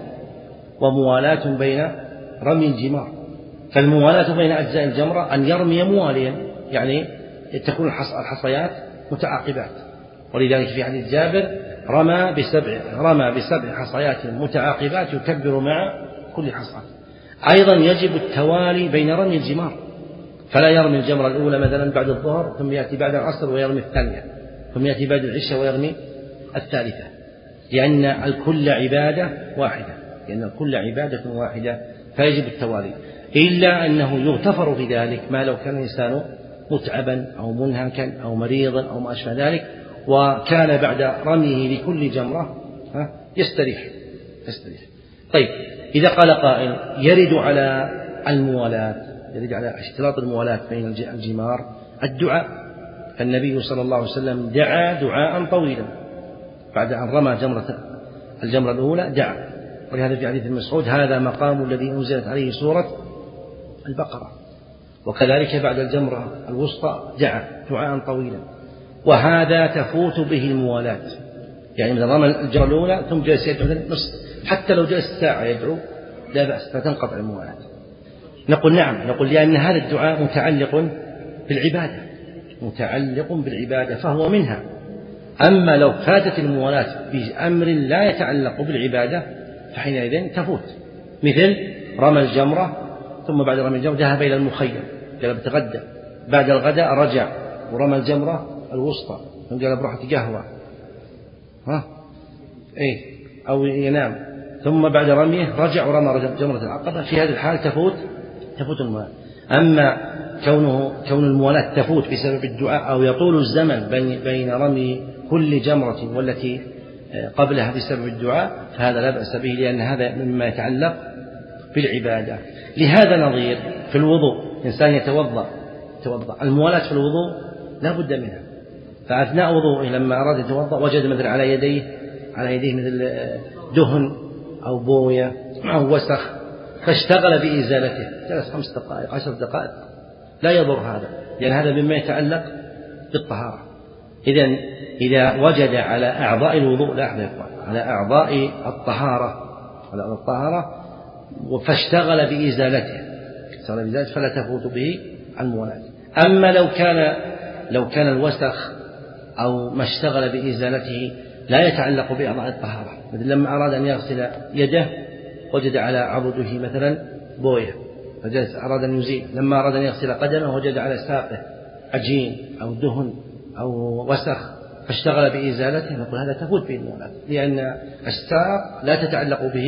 وموالاة بين رمي الجمار. فالموالاة بين أجزاء الجمرة أن يرمي مواليا، يعني تكون الحصيات متعاقبات، ولذلك في حديث جابر رمى بسبع رمى بسبع حصيات متعاقبات يكبر مع كل حصاة. أيضا يجب التوالي بين رمي الجمار، فلا يرمي الجمرة الأولى مثلا بعد الظهر ثم يأتي بعد العصر ويرمي الثانية، ثم يأتي بعد العشاء ويرمي الثالثة، لأن الكل عبادة واحدة، لأن الكل عبادة واحدة فيجب التوالي، إلا أنه يغتفر في ذلك ما لو كان الإنسان متعبا أو منهكا أو مريضا أو ما أشبه ذلك، وكان بعد رميه لكل جمرة يستريح يستريح. طيب، إذا قال قائل يرد على الموالاة، يرد على اشتراط الموالاة بين الجمار الدعاء، فالنبي صلى الله عليه وسلم دعا دعاء طويلا بعد أن رمى جمرة الجمرة الأولى، دعا، ولهذا في حديث مسعود هذا مقام الذي أنزلت عليه سورة البقرة. وكذلك بعد الجمرة الوسطى دعا دعاء طويلا، وهذا تفوت به الموالاة، يعني من رمى الجمرة الأولى ثم جلس يدعو نصف، حتى لو جلس ساعة يدعو لا بأس، فتنقطع الموالاة. نقول نعم، نقول لأن هذا الدعاء متعلق بالعبادة، متعلق بالعبادة فهو منها. أما لو فاتت الموالاة بأمر لا يتعلق بالعبادة فحينئذ تفوت، مثل رمى الجمرة ثم بعد رمي الجمرة ذهب إلى المخيم قال بتغدى، بعد الغداء رجع ورمى الجمرة الوسطى ثم قال بروح قهوة ها إيه أو ينام، ثم بعد رميه رجع ورمى جمرة العقبة، في هذه الحال تفوت تفوت الموالاة. أما كونه كون الموالاة تفوت بسبب الدعاء أو يطول الزمن بين بين رمي كل جمرة والتي قبلها بسبب الدعاء فهذا لا بأس به، لأن هذا مما يتعلق بالعبادة. لهذا نظير في الوضوء، إنسان يتوضأ يتوضأ الموالاة في الوضوء لا بد منها، فأثناء وضوءه لما أراد يتوضأ وجد مثل على يديه على يديه مثل دهن أو بوية أو وسخ، فاشتغل بإزالته، جلس خمس دقائق عشر دقائق لا يضر هذا، لأن هذا مما يتعلق بالطهارة. إذن إذا وجد على أعضاء الوضوء لا على أعضاء الطهارة على الطهارة فاشتغل بإزالته فلا تفوت به الموالاة. أما لو كان لو كان الوسخ أو ما اشتغل بإزالته لا يتعلق بأعضاء الطهارة، مثل لما أراد أن يغسل يده وجد على عضده مثلا بوية فجلس أراد أن يزيل، لما أراد أن يغسل قدمه وجد على ساقه عجين أو دهن أو وسخ فاشتغل بإزالته، نقول هذا تفوت به الموالاة، لأن الساق لا تتعلق به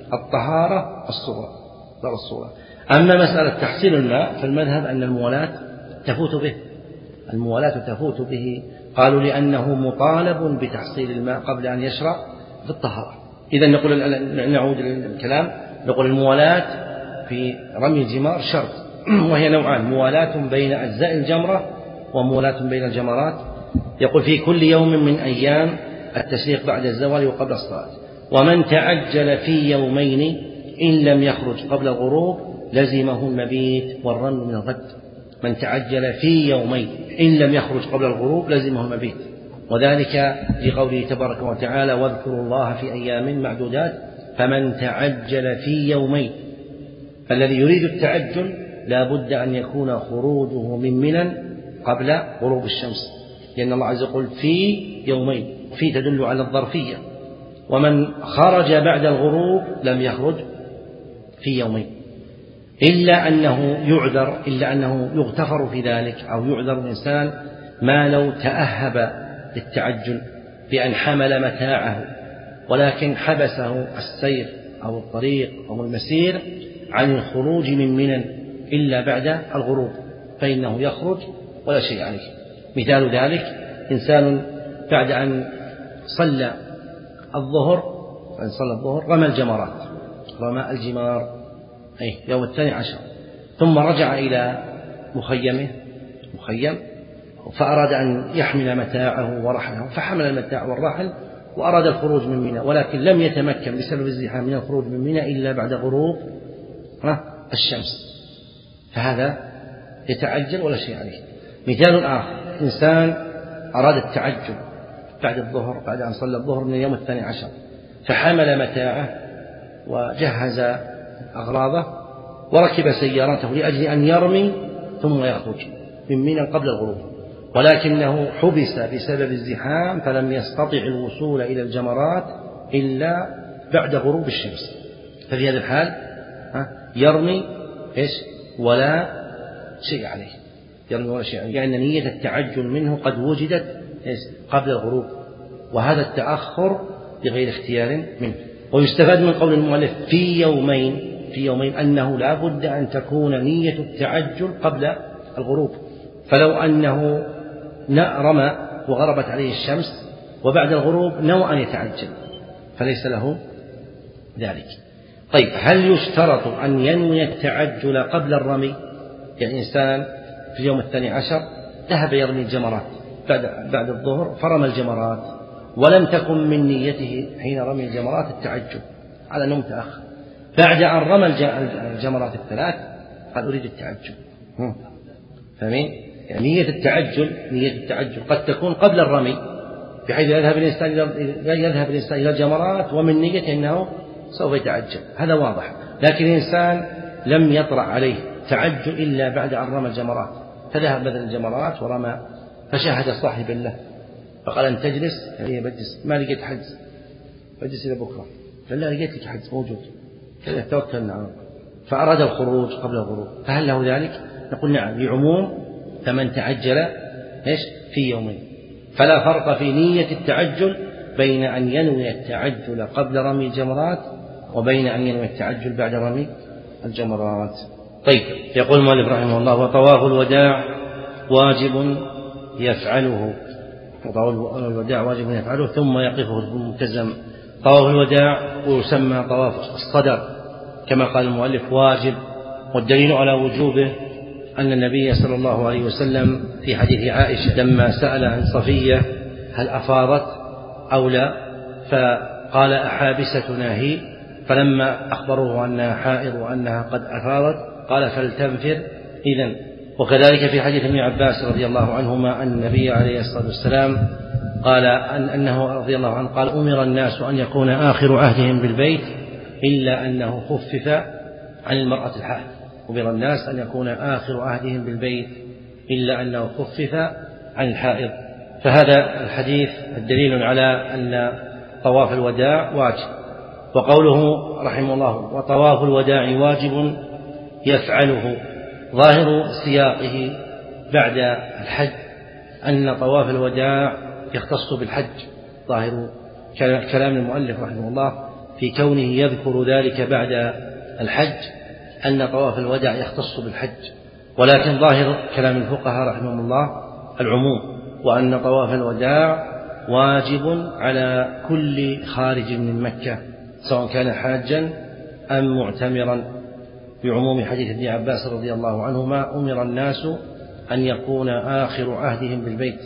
الطهارة الصغرى ضرر الصغرى. أما مسألة تحصيل الماء فالمذهب أن الموالاة تفوت به، الموالاة تفوت به، قالوا لأنه مطالب بتحصيل الماء قبل أن يشرع في الطهارة. إذا نقول نعود للكلام، نقول الموالاة في رمي الجمار شرط، وهي نوعان: موالاة بين أجزاء الجمرة وموالاة بين الجمرات. يقول في كل يوم من أيام التشريق بعد الزوال وقبل الصلاة، ومن تعجل في يومين إن لم يخرج قبل الغروب لزمه المبيت والرمي من الغد. من تعجل في يومين إن لم يخرج قبل الغروب لزمه المبيت، وذلك لقوله تبارك وتعالى: واذكروا الله في أيام معدودات فمن تعجل في يومين. فالذي يريد التعجل لا بد أن يكون خروجه من منى قبل غروب الشمس، لأن الله عز وجل في يومين، في تدل على الظرفية. ومن خرج بعد الغروب لم يخرج في يومين، إلا أنه يعذر، إلا أنه يغتفر في ذلك، أو يعذر الإنسان ما لو تأهب للتعجل بأن حمل متاعه ولكن حبسه السير أو الطريق أو المسير عن الخروج من منى إلا بعد الغروب، فإنه يخرج ولا شيء عليه. مثال ذلك: إنسان بعد أن صلى الظهر أن صلى الظهر رمى الجمرات، رمى الجمار أي يوم الثاني عشر، ثم رجع إلى مخيمه مخيم فأراد أن يحمل متاعه ورحله، فحمل المتاع والرحل وأراد الخروج من منى، ولكن لم يتمكن بسبب الزحام من الخروج من منى إلا بعد غروب الشمس، فهذا يتعجل ولا شيء عليه. مثال آخر: إنسان أراد التعجل بعد الظهر، بعد أن صلى الظهر من اليوم الثاني عشر، فحمل متاعه وجهز أغراضه وركب سيارته لأجل أن يرمي ثم يخرج من منى قبل الغروب، ولكنه حبس بسبب الزحام فلم يستطع الوصول إلى الجمرات إلا بعد غروب الشمس. ففي هذا الحال يرمي إيش ولا شيء عليه، يرمي ولا شيء عليه، لأن يعني نية التعجل منه قد وجدت إيش قبل الغروب، وهذا التأخر بغير اختيار منه. ويستفاد من قول المؤلف في يومين في يومين أنه لا بد أن تكون نية التعجل قبل الغروب، فلو أنه رمى وغربت عليه الشمس وبعد الغروب نوى أن يتعجل فليس له ذلك. طيب، هل يشترط أن ينوي التعجل قبل الرمي؟ يعني إنسان في اليوم الثاني عشر ذهب يرمي الجمرات بعد, بعد الظهر فرمى الجمرات، ولم تكن من نيته حين رمي الجمرات التعجل على نوم تأخر، بعد أن رمى الجمرات الثلاث قال أريد التعجل. فمين؟ يعني نية التعجل نية التعجل قد تكون قبل الرمي، بحيث يذهب الإنسان يذهب الإنسان إلى الجمرات ومن نيته أنه سوف يتعجل، هذا واضح. لكن الإنسان لم يطرأ عليه تعجل إلا بعد أن رمى الجمرات، فذهب مثل الجمرات ورمى، فشاهد صاحب له فقال: أن تجلس؟ يعني بجلس، ما لقيت حجز، بجلس إلى بكرة. قال: لا، لقيت لك حجز موجود، توكلنا على الله. فأراد الخروج قبل الغروب، فهل له ذلك؟ نقول نعم، لعموم فمن تعجل إيش في يومين. فلا فرق في نية التعجل بين أن ينوي التعجل قبل رمي الجمرات وبين أن ينوي التعجل بعد رمي الجمرات. طيب، يقول المؤلف رحمه الله: وطواف الوداع واجب يفعله، وطواف الوداع واجب يفعله ثم يقفه الملتزم. طواف الوداع ويسمى طواف الصدر كما قال المؤلف واجب، والدليل على وجوبه أن النبي صلى الله عليه وسلم في حديث عائشة لما سأل عن صفية هل أفاضت أو لا، فقال: أحابستنا هي؟ فلما أخبروه أنها حائض وأنها قد أفاضت قال: فلتنفر إذن. وكذلك في حديث ابن عباس رضي الله عنهما أن النبي عليه الصلاة والسلام قال أن أنه رضي الله عنه قال: أمر الناس أن يكون آخر عهدهم بالبيت إلا أنه خفف عن المرأة الحائض. أمر الناس أن يكون آخر عهدهم بالبيت إلا أنه خفف عن الحائض. فهذا الحديث الدليل على أن طواف الوداع واجب. وقوله رحمه الله: وطواف الوداع واجب يفعله، ظاهر سياقه بعد الحج أن طواف الوداع يختص بالحج، ظاهر كلام المؤلف رحمه الله في كونه يذكر ذلك بعد الحج أن طواف الوداع يختص بالحج، ولكن ظاهر كلام الفقهاء رحمهم الله العموم، وأن طواف الوداع واجب على كل خارج من مكة سواء كان حاجا أم معتمرا، بعموم حديث ابن عباس رضي الله عنهما: أمر الناس أن يكون آخر عهدهم بالبيت.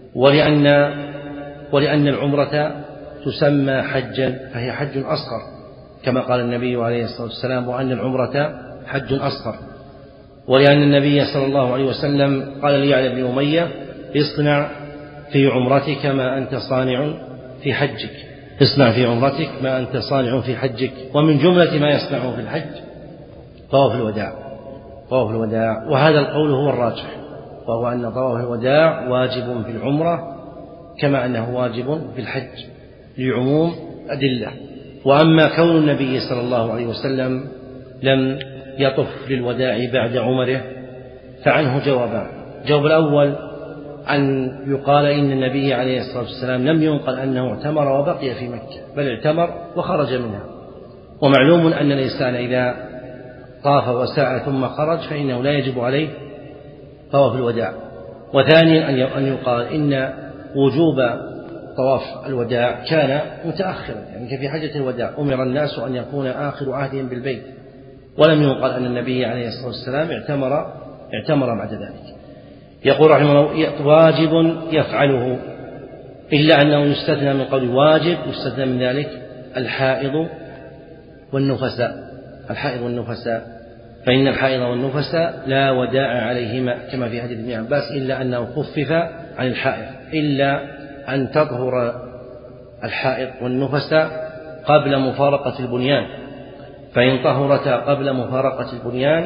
ولأن ولأن العمرة تسمى حجا فهي حج أصغر كما قال النبي عليه الصلاة والسلام: وأن العمرة حج أصغر. ولأن النبي صلى الله عليه وسلم قال ليعلى بن أمية: اصنع في عمرتك ما أنت صانع في حجك، اصنع في عمرتك ما أنت صانع في حجك. ومن جملة ما يصنعه في الحج طواف الوداع، طواف الوداع، وهذا القول هو الراجح، وهو أن طواف الوداع واجب في العمرة كما أنه واجب في الحج لعموم أدلة. وأما كون النبي صلى الله عليه وسلم لم يطف للوداع بعد عمره فعنه جوابان: الجواب الأول أن يقال إن النبي عليه الصلاة والسلام لم ينقل أنه اعتمر وبقي في مكة، بل اعتمر وخرج منها، ومعلوم أن الإنسان إذا طاف وسعى ثم خرج فإنه لا يجب عليه طواف الوداع. وثانيا أن يقال إن وجوب طواف الوداع كان متأخرا، يعني في حجة الوداع أمر الناس أن يكون آخر عهدهم بالبيت، ولم ينقل أن النبي عليه الصلاة والسلام اعتمر اعتمر بعد ذلك. يقول رحمه الله: واجب يفعله، إلا أنه يستثنى من قول واجب، يستثنى من ذلك الحائض والنفساء، الحائض والنفساء، فإن الحائض والنفساء لا وداع عليهما كما في حديث ابن عباس، إلا أنه خفف عن الحائض، إلا أن تطهر الحائض والنفساء قبل مفارقة البنيان، فإن طهرتا قبل مفارقة البنيان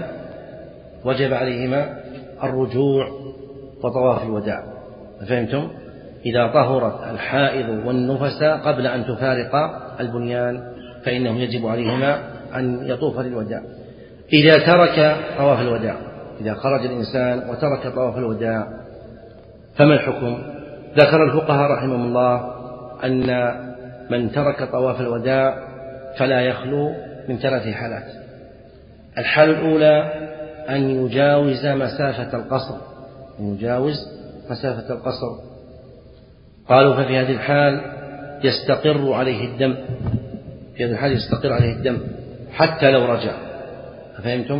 وجب عليهما الرجوع وطواف الوداع. فهمتم؟ إذا طهرت الحائض والنفساء قبل أن تفارق البنيان فإنه يجب عليهما أن يطوف للوداع. إذا ترك طواف الوداع، إذا خرج الإنسان وترك طواف الوداع فما الحكم؟ ذكر الفقهاء رحمهم الله أن من ترك طواف الوداع فلا يخلو من ثلاث حالات. الحالة الأولى أن يجاوز مسافة القصر، أن يجاوز مسافة القصر، قالوا ففي هذه الحال يستقر عليه الدم، في هذه الحال يستقر عليه الدم حتى لو رجع. فهمتم؟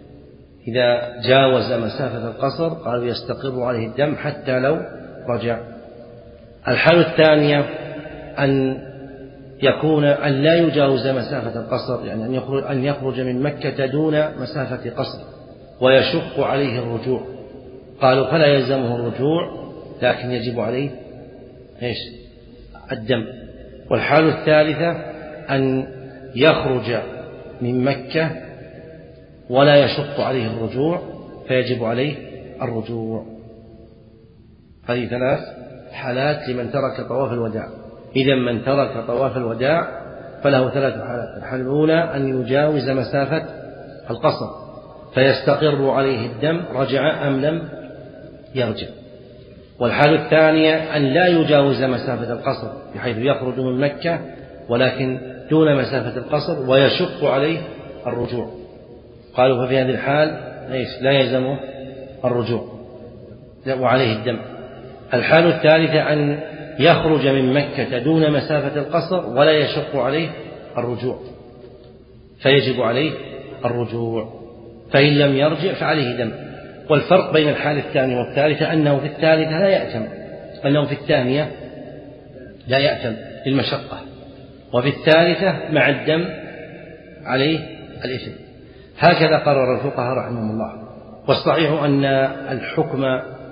إذا جاوز مسافة القصر قالوا يستقر عليه الدم حتى لو رجع. الحالة الثانية أن يكون أن لا يجاوز مسافة القصر، يعني أن يخرج, أن يخرج من مكة دون مسافة قصر ويشق عليه الرجوع، قالوا فلا يلزمه الرجوع لكن يجب عليه إيش؟ الدم. والحالة الثالثة أن يخرج من مكة ولا يشق عليه الرجوع فيجب عليه الرجوع. هذه ثلاث حالات لمن ترك طواف الوداع. إذا من ترك طواف الوداع فله ثلاث حالات: الحالة الأولى أن يجاوز مسافة القصر فيستقر عليه الدم رجع أم لم يرجع. والحالة الثانية أن لا يجاوز مسافة القصر بحيث يخرج من مكة ولكن دون مسافة القصر ويشق عليه الرجوع، قالوا ففي هذه الحال لا يلزمه الرجوع وعليه الدم. الحالة الثالثة أن يخرج من مكة دون مسافة القصر ولا يشق عليه الرجوع فيجب عليه الرجوع، فإن لم يرجع فعليه دم. والفرق بين الحالة الثانية والثالثة أنه في الثالثة لا يأثم، أنه في الثانية لا يأثم للمشقة، وفي الثالثة مع الدم عليه الإثم. هكذا قرر الفقهاء رحمهم الله. والصحيح أن الحكم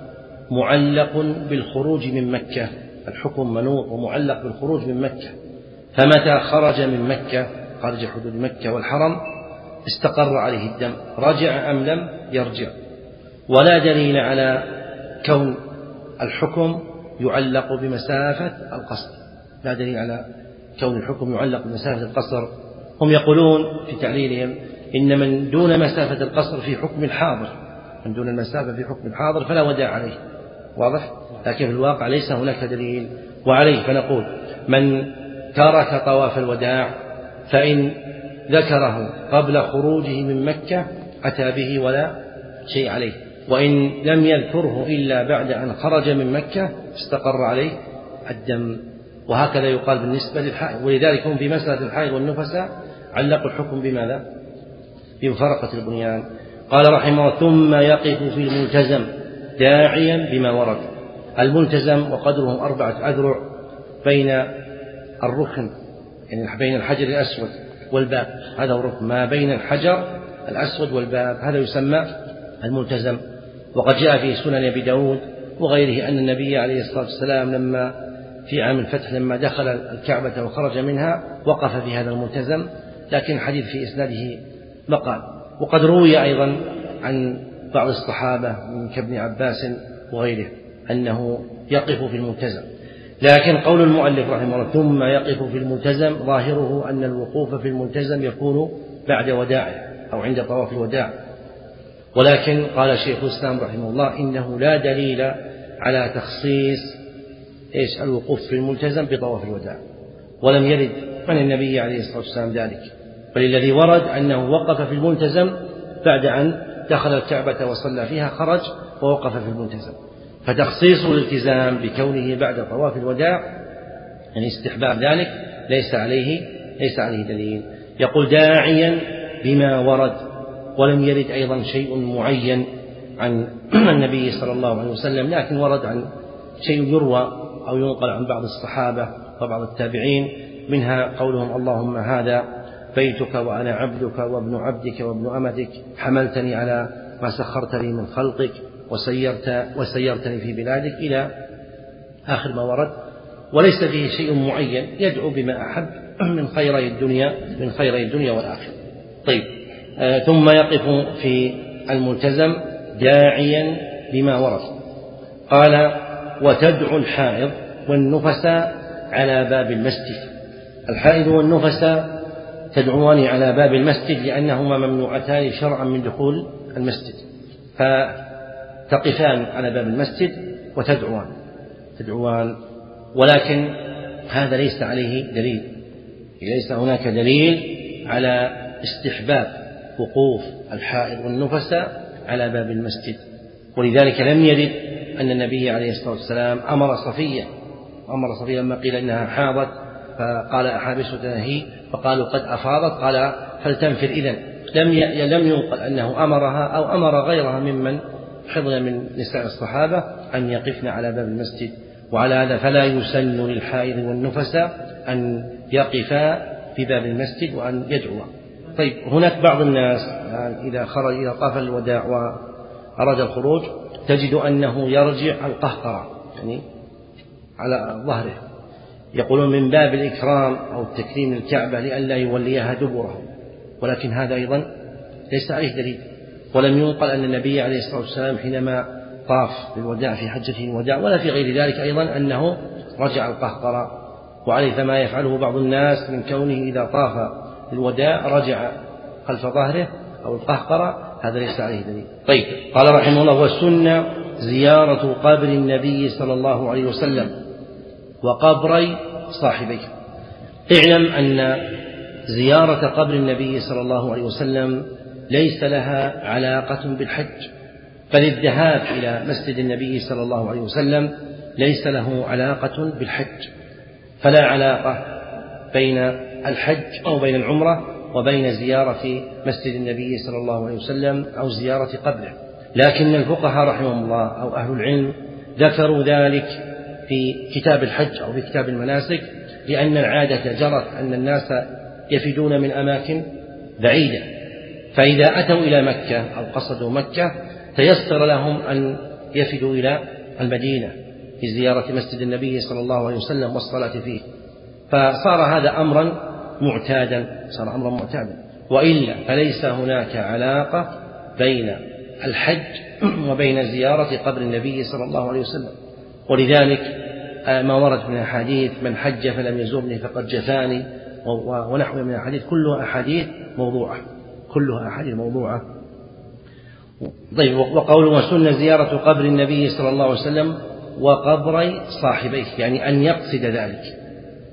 معلق بالخروج من مكة، الحكم منوط ومعلق بالخروج من مكة، فمتى خرج من مكة خارج حدود مكة والحرم استقر عليه الدم رجع أم لم يرجع. ولا دليل على كون الحكم يعلق بمسافة القصر، لا دليل على كون الحكم يعلق بمسافة القصر. هم يقولون في تعليلهم إن من دون مسافة القصر في حكم الحاضر، من دون المسافة في حكم الحاضر فلا وداع عليه، واضح؟ لكن في الواقع ليس هناك دليل. وعليه فنقول من ترك طواف الوداع فإن ذكره قبل خروجه من مكة أتى به ولا شيء عليه، وإن لم يذكره إلا بعد أن خرج من مكة استقر عليه الدم. وهكذا يقال بالنسبة للحائض. ولذلك هم في مسألة الحائض والنفساء علقوا الحكم بماذا؟ بمفارقة البنيان. قال رحمه الله: ثم يقف في الملتزم داعيا بما ورد. الملتزم وقدره أربعة أذرع بين الركن، يعني بين الحجر الأسود والباب، هذا هو الركن، ما بين الحجر الأسود والباب هذا يسمى الملتزم. وقد جاء في سنن أبي داود وغيره أن النبي عليه الصلاة والسلام لما في عام الفتح لما دخل الكعبة وخرج منها وقف في هذا الملتزم، لكن الحديث في إسناده مقال. وقد روي أيضا عن بعض الصحابة من كابن عباس وغيره أنه يقف في الملتزم. لكن قول المؤلف رحمه الله ثم يقف في الملتزم ظاهره أن الوقوف في الملتزم يكون بعد وداعه أو عند طواف الوداع. ولكن قال شيخ الإسلام رحمه الله إنه لا دليل على تخصيص إيش الوقوف في الملتزم بطواف الوداع، ولم يرد عن النبي عليه الصلاة والسلام ذلك، بل الذي ورد أنه وقف في الملتزم بعد أن دخل الكعبة وصلى فيها خرج ووقف في الملتزم. فتخصيص الالتزام بكونه بعد طواف الوداع يعني استحباب ذلك ليس عليه ليس عليه دليل. يقول داعيا بما ورد، ولم يرد أيضا شيء معين عن النبي صلى الله عليه وسلم، لكن ورد عن شيء يروى أو ينقل عن بعض الصحابة وبعض التابعين، منها قولهم: اللهم هذا بيتك وأنا عبدك وابن عبدك وابن أمتك، حملتني على ما سخرت لي من خلقك وسيرت وسيرتني في بلادك، إلى آخر ما ورد. وليس فيه شيء معين، يدعو بما أحب من خيري الدنيا من خيري الدنيا والآخرة. طيب، آه ثم يقف في الملتزم داعيا بما ورد. قال: وتدعو الحائض والنفساء على باب المسجد. الحائض والنفساء تدعوان على باب المسجد لأنهما ممنوعتان شرعا من دخول المسجد، فتقفان على باب المسجد وتدعوان تدعوان ولكن هذا ليس عليه دليل، ليس هناك دليل على استحباب وقوف الحائض والنفساء على باب المسجد. ولذلك لم يرد أن النبي عليه الصلاة والسلام أمر صفية أمر صفية لما قيل إنها حاضت فقال: أحابستنا هي؟ فقالوا: قد أفاضت. قال: فلتنفر إذن. لم لم ينقل أنه أمرها أو أمر غيرها ممن حضر من نساء الصحابة أن يقفن على باب المسجد. وعلى هذا فلا يسن للحائض والنفساء أن يقفا في باب المسجد وأن يدعوا. طيب، هناك بعض الناس إذا خرج إذا طاف الوداع وأراد الخروج تجد أنه يرجع القهقرة يعني على ظهره، يقولون من باب الإكرام أو التكريم الكعبة لئلا يوليها دبره، ولكن هذا أيضا ليس عليه دليل. ولم ينقل أن النبي عليه الصلاة والسلام حينما طاف بالوداع في حجته الوداع ولا في غير ذلك أيضا أنه رجع القهقرة، وعليه فما يفعله بعض الناس من كونه إذا طاف بالوداع رجع خلف ظهره أو القهقرة، هذا ليس عليه دليل. طيب، قال رحمه الله: والسنة زيارة قبر النبي صلى الله عليه وسلم وقبري صاحبيه. اعلم أن زيارة قبر النبي صلى الله عليه وسلم ليس لها علاقة بالحج، بل الذهاب إلى مسجد النبي صلى الله عليه وسلم ليس له علاقة بالحج، فلا علاقة بين الحج أو بين العمرة وبين زيارة مسجد النبي صلى الله عليه وسلم أو زيارة قبره. لكن الفقهاء رحمهم الله أو أهل العلم ذكروا ذلك في كتاب الحج أو في كتاب المناسك، لأن العادة جرت أن الناس يفدون من أماكن بعيدة، فإذا أتوا إلى مكة أو قصدوا مكة تيسر لهم أن يفدوا إلى المدينة في زيارة مسجد النبي صلى الله عليه وسلم والصلاة فيه، فصار هذا أمرا معتادا صار أمرا معتادا وإلا فليس هناك علاقة بين الحج وبين زيارة قبر النبي صلى الله عليه وسلم. ولذلك ما ورد من أحاديث: من حج فلم يزورني فقد جفاني، ونحو من الأحاديث كلها أحاديث موضوعة كلها أحاديث موضوعة. طيب، وقوله: وسنة زيارة قبر النبي صلى الله عليه وسلم وقبري صاحبيه، يعني أن يقصد ذلك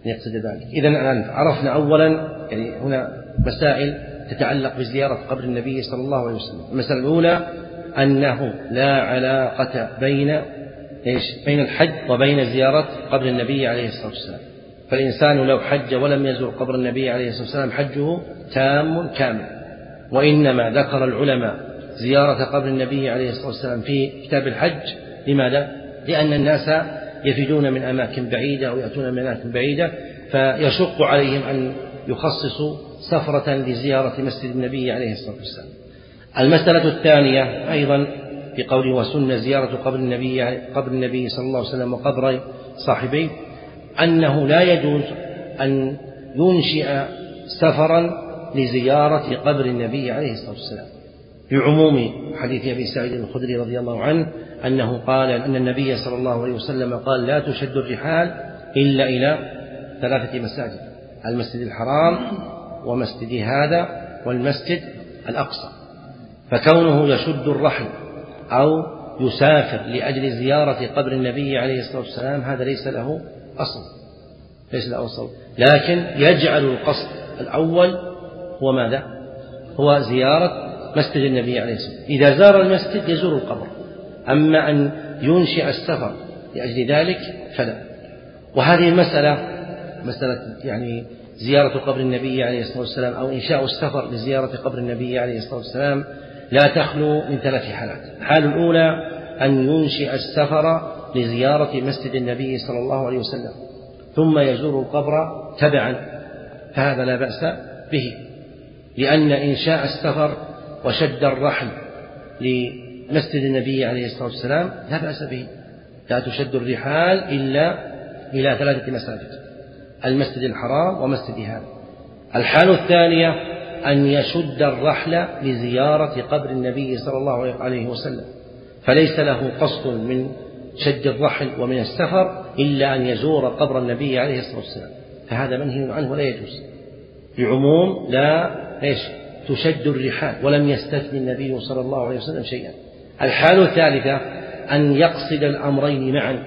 أن يقصد ذلك. إذن الآن عرفنا أولا يعني هنا مسائل تتعلق بزيارة قبر النبي صلى الله عليه وسلم. المسألة الأولى أنه لا علاقة بين إيش؟ بين الحج وبين زيارة قبر النبي عليه الصلاة والسلام. فالإنسان لو حج ولم يزور قبر النبي عليه الصلاة والسلام حجه تام كامل، وإنما ذكر العلماء زيارة قبر النبي عليه الصلاة والسلام في كتاب الحج. لماذا؟ لأن الناس يفدون من أماكن بعيدة أو يأتون من أماكن بعيدة، فيشق عليهم أن يخصصوا سفرة لزيارة مسجد النبي عليه الصلاة والسلام. المسألة الثانية أيضا في قوله وسن زيارة قبر النبي قبر النبي صلى الله عليه وسلم وقبر صاحبيه، أنه لا يجوز أن ينشئ سفرا لزيارة قبر النبي عليه الصلاة والسلام، لعموم حديث أبي سعيد الخدري رضي الله عنه أنه قال أن النبي صلى الله عليه وسلم قال لا تشد الرحال إلا إلى ثلاثة مساجد: المسجد الحرام ومسجد هذا والمسجد الأقصى. فكونه يشد الرحل أو يسافر لأجل زيارة قبر النبي عليه الصلاة والسلام هذا ليس له أصل، ليس له أصل، لكن يجعل القصد الأول هو ماذا؟ هو زيارة مسجد النبي عليه الصلاة والسلام. إذا زار المسجد يزور القبر، أما أن ينشئ السفر لأجل ذلك فلا. وهذه المسألة مسألة يعني زيارة قبر النبي عليه الصلاة والسلام أو إنشاء السفر لزيارة قبر النبي عليه الصلاة والسلام لا تخلو من ثلاث حالات. الحالة الأولى أن ينشئ السفر لزيارة مسجد النبي صلى الله عليه وسلم ثم يزور القبر تبعا، فهذا لا بأس به، لأن إنشاء السفر وشد الرحل لمسجد النبي عليه الصلاة والسلام لا بأس به. لا تشد الرحال إلا إلى ثلاثة مساجد: المسجد الحرام ومسجد هذا. الحالة الثانية أن يشد الرحل لزيارة قبر النبي صلى الله عليه وسلم، فليس له قصد من شد الرحل ومن السفر إلا أن يزور قبر النبي عليه الصلاة والسلام، فهذا منهي عنه ولا يجوز، بعموم لا إيش تشد الرحال، ولم يستثني النبي صلى الله عليه وسلم شيئا. الحالة الثالثة أن يقصد الأمرين معا،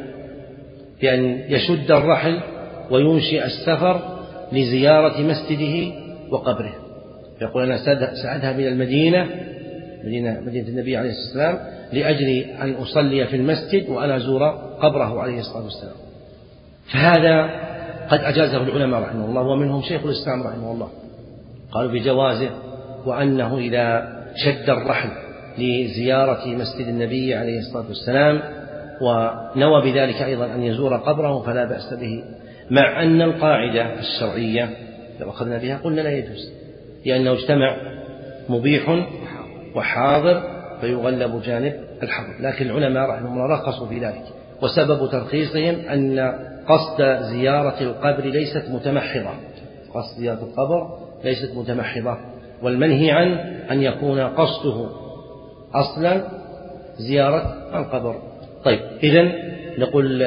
بأن يشد الرحل وينشئ السفر لزيارة مسجده وقبره، يقول أنا سأذهب إلى المدينة مدينة, مدينة النبي عليه الصلاة والسلام لأجل أن أصلي في المسجد وأنا أزور قبره عليه الصلاة والسلام. فهذا قد أجازه العلماء رحمه الله، ومنهم شيخ الإسلام رحمه الله، قالوا بجوازه، وأنه إذا شد الرحل لزيارة مسجد النبي عليه الصلاة والسلام ونوى بذلك أيضا أن يزور قبره فلا بأس به، مع أن القاعدة الشرعية لو أخذنا بها قلنا لا يجوز، لأنه اجتمع مبيح وحاضر فيغلب جانب الحظر. لكن العلماء رحمهم الله رخصوا في ذلك، وسبب ترخيصهم أن قصد زيارة القبر ليست متمحضة، قصد زيارة القبر ليست متمحضة، والمنهي عن أن يكون قصده أصلا زيارة القبر. طيب، إذن نقول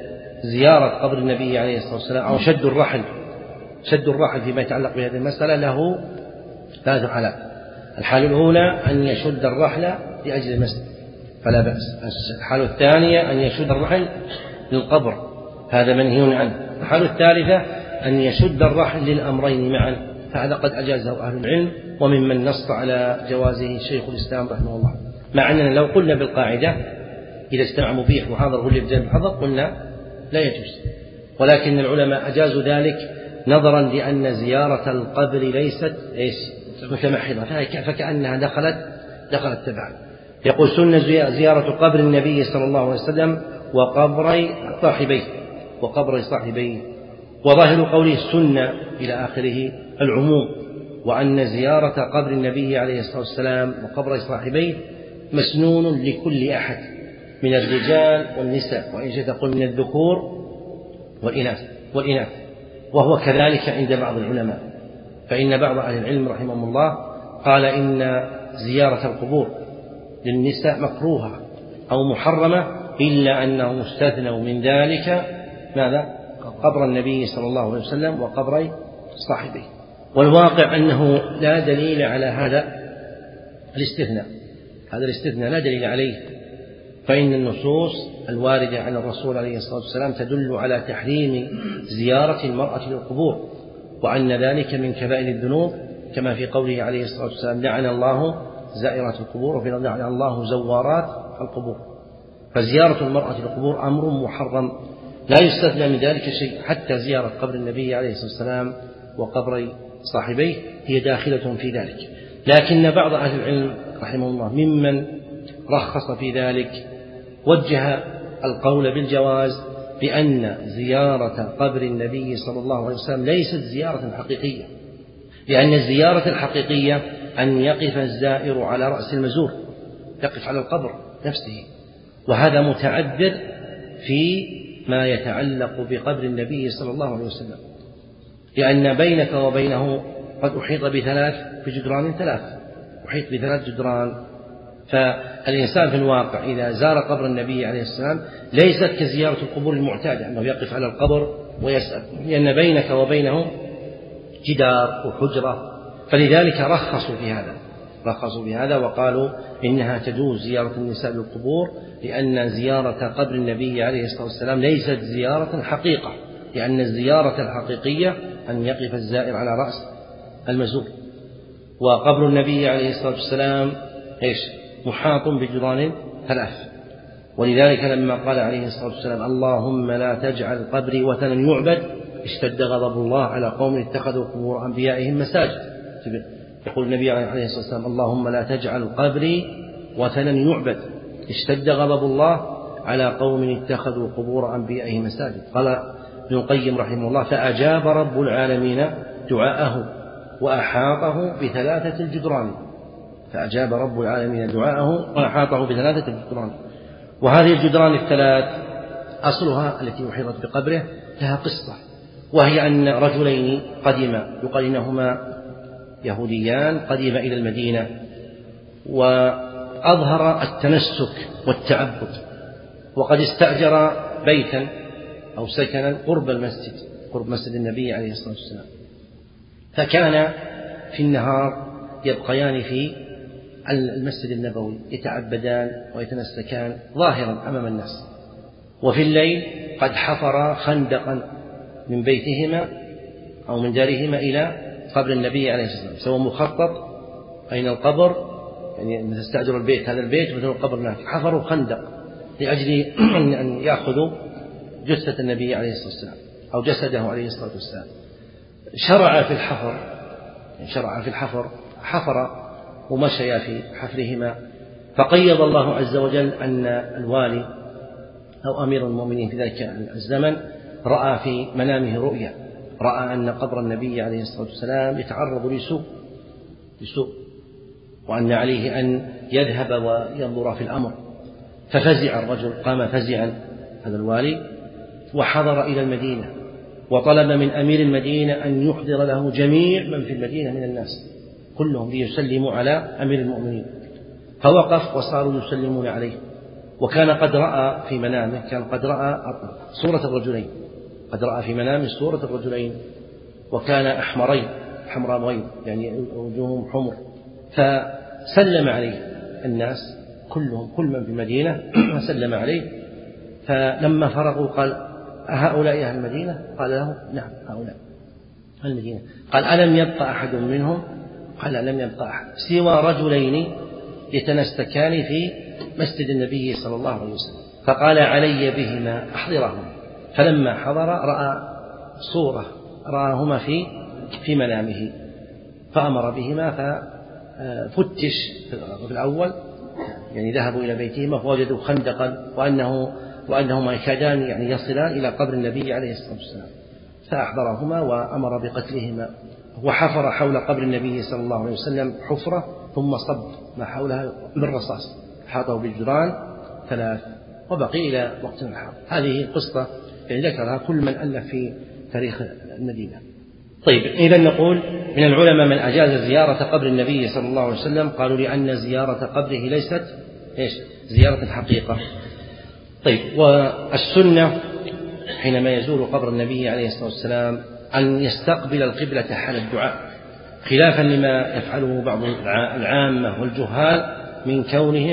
زيارة قبر النبي عليه الصلاة والسلام أو شد الرحل شد الرحل فيما يتعلق بهذه المسألة له ثلاث حالات. الحالة الأولى أن يشد الرحل لأجل المسجد فلا بأس. الحالة الثانية أن يشد الرحل للقبر، هذا منهي عنه. الحالة الثالثة أن يشد الرحل للأمرين معا، فهذا قد أجازه أهل العلم، وممن نص على جوازه شيخ الإسلام رحمه الله. مع أننا لو قلنا بالقاعدة إذا اجتمع مبيح وحاضر غلب جانب الحظر قلنا لا يجوز، ولكن العلماء أجازوا ذلك نظرا لأن زيارة القبر ليست إيش متمحضة، فكأنها دخلت دخلت تبعا. يقول سنة زيارة قبر النبي صلى الله عليه وسلم وقبر صاحبيه وقبر صاحبيه وظاهر قوله السنة إلى آخره العموم، وأن زيارة قبر النبي عليه الصلاة والسلام وقبر صاحبيه مسنون لكل أحد من الرجال والنساء، وإن شئت تقول من الذكور والإناث والإناث وهو كذلك عند بعض العلماء، فإن بعض أهل العلم رحمهم الله قال إن زيارة القبور للنساء مكروهة أو محرمة، إلا أنه مستثنى من ذلك ماذا؟ قبر النبي صلى الله عليه وسلم وقبر صاحبه. والواقع أنه لا دليل على هذا الاستثناء، هذا الاستثناء لا دليل عليه، فإن النصوص الواردة عن الرسول عليه الصلاة والسلام تدل على تحريم زيارة المرأة للقبور، وأن ذلك من كبائر الذنوب، كما في قوله عليه الصلاة والسلام: لعن الله زائرات القبور، وفي لعن الله زوارات القبور. فزيارة المرأة للقبور أمر محرم لا يستثنى من ذلك شيء، حتى زيارة قبر النبي عليه الصلاة والسلام وقبر صاحبيه هي داخلة في ذلك. لكن بعض أهل العلم رحمه الله ممن رخص في ذلك وجه القول بالجواز بأن زيارة قبر النبي صلى الله عليه وسلم ليست زيارة حقيقية، لأن الزيارة الحقيقية أن يقف الزائر على رأس المزور، يقف على القبر نفسه، وهذا متعذر في ما يتعلق بقبر النبي صلى الله عليه وسلم، لأن بينك وبينه قد أحيط بثلاث بجدران ثلاث أحيط بثلاث جدران. فالإنسان في الواقع إذا زار قبر النبي عليه السلام ليست كزيارة القبور المعتادة أنه يقف على القبر ويسأل، لأن بينك وبينه جدار وحجرة، فلذلك رخصوا في هذا رخصوا في هذا وقالوا إنها تجوز زيارة النساء للقبور، لأن زيارة قبر النبي عليه الصلاة والسلام ليست زيارة حقيقة، لأن الزيارة الحقيقية أن يقف الزائر على رأس المزور، وقبر النبي عليه الصلاة والسلام إيش؟ محاط بجدران ثلاث. ولذلك لما قال عليه الصلاة والسلام: اللهم لا تجعل قبري وثنا يعبد، اشتد غضب الله على قوم اتخذوا قبور أنبيائهم مساجد. يقول النبي عليه الصلاة والسلام: اللهم لا تجعل قبري وثنا يعبد، اشتد غضب الله على قوم اتخذوا قبور أنبيائهم مساجد. قال ابن القيم رحمه الله: فأجاب رب العالمين دعاءه وأحاطه بثلاثة الجدران فأجاب رب العالمين دعاءه وأحاطه بثلاثة الجدران. وهذه الجدران الثلاث أصلها التي أحيطت بقبره لها قصة، وهي أن رجلين قدما يقال إنهما يهوديان قدما إلى المدينة، وأظهر التنسك والتعبد، وقد استأجر بيتا أو سكنا قرب المسجد قرب مسجد النبي عليه الصلاة والسلام، فكان في النهار يبقيان في المسجد النبوي يتعبدان ويتنسكان ظاهرا أمام الناس، وفي الليل قد حفر خندقا من بيتهما أو من دارهما إلى قبر النبي عليه الصلاة والسلام، سواء مخطط أين القبر، يعني مثل استأجر البيت هذا البيت مثل القبر هناك، حفروا خندق لأجل أن يأخذوا جثة النبي عليه الصلاة والسلام أو جسده عليه الصلاة والسلام. شرع في الحفر شرع في الحفر حفر ومشي في حفرهما، فقيض الله عز وجل أن الوالي أو أمير المؤمنين في ذلك الزمن رأى في منامه رؤيا، رأى أن قبر النبي عليه الصلاة والسلام يتعرض لسوء لسوء وأن عليه أن يذهب وينظر في الأمر، ففزع الرجل، قام فزعا هذا الوالي وحضر إلى المدينة وطلب من أمير المدينة أن يحضر له جميع من في المدينة من الناس كلهم ليسلموا على أمير المؤمنين، فوقف وصاروا يسلمون عليه، وكان قد رأى في منامه كان قد رأى صورة الرجلين قد رأى في منامه صورة الرجلين وكان أحمرين حمراوين يعني وجوههم حمر، فسلم عليه الناس كلهم كل من في المدينة سلم عليه، فلما فرغوا قال: أهؤلاء أهل المدينة؟ قال له: نعم هؤلاء أهل المدينة. قال: ألم يبقى أحد منهم؟ قال: لم يبقى أحد سوى رجلين يتنسكان في مسجد النبي صلى الله عليه وسلم، فقال: علي بهما أحضرهما. فلما حضر رأى صورة رآهما في في منامه فأمر بهما، ففتش في الأول يعني ذهبوا إلى بيتهما فوجدوا خندقا وأنه وأنهما يكادان يعني يصلان إلى قبر النبي عليه الصلاة والسلام، فأحضرهما وأمر بقتلهما، وحفر حول قبر النبي صلى الله عليه وسلم حفرة ثم صب ما حولها بالرصاص، حاطه بالجدران ثلاث، وبقي إلى وقتنا الحاضر. هذه قصة يعني ذكرها كل من ألف في تاريخ المدينة. طيب، إذا نقول من العلماء من أجاز زيارة قبر النبي صلى الله عليه وسلم، قالوا لأن زيارة قبره ليست إيش؟ زيارة الحقيقة. طيب، والسنة حينما يزور قبر النبي عليه الصلاة والسلام أن يستقبل القبلة حال الدعاء، خلافا لما يفعله بعض العامة والجهال من كونهم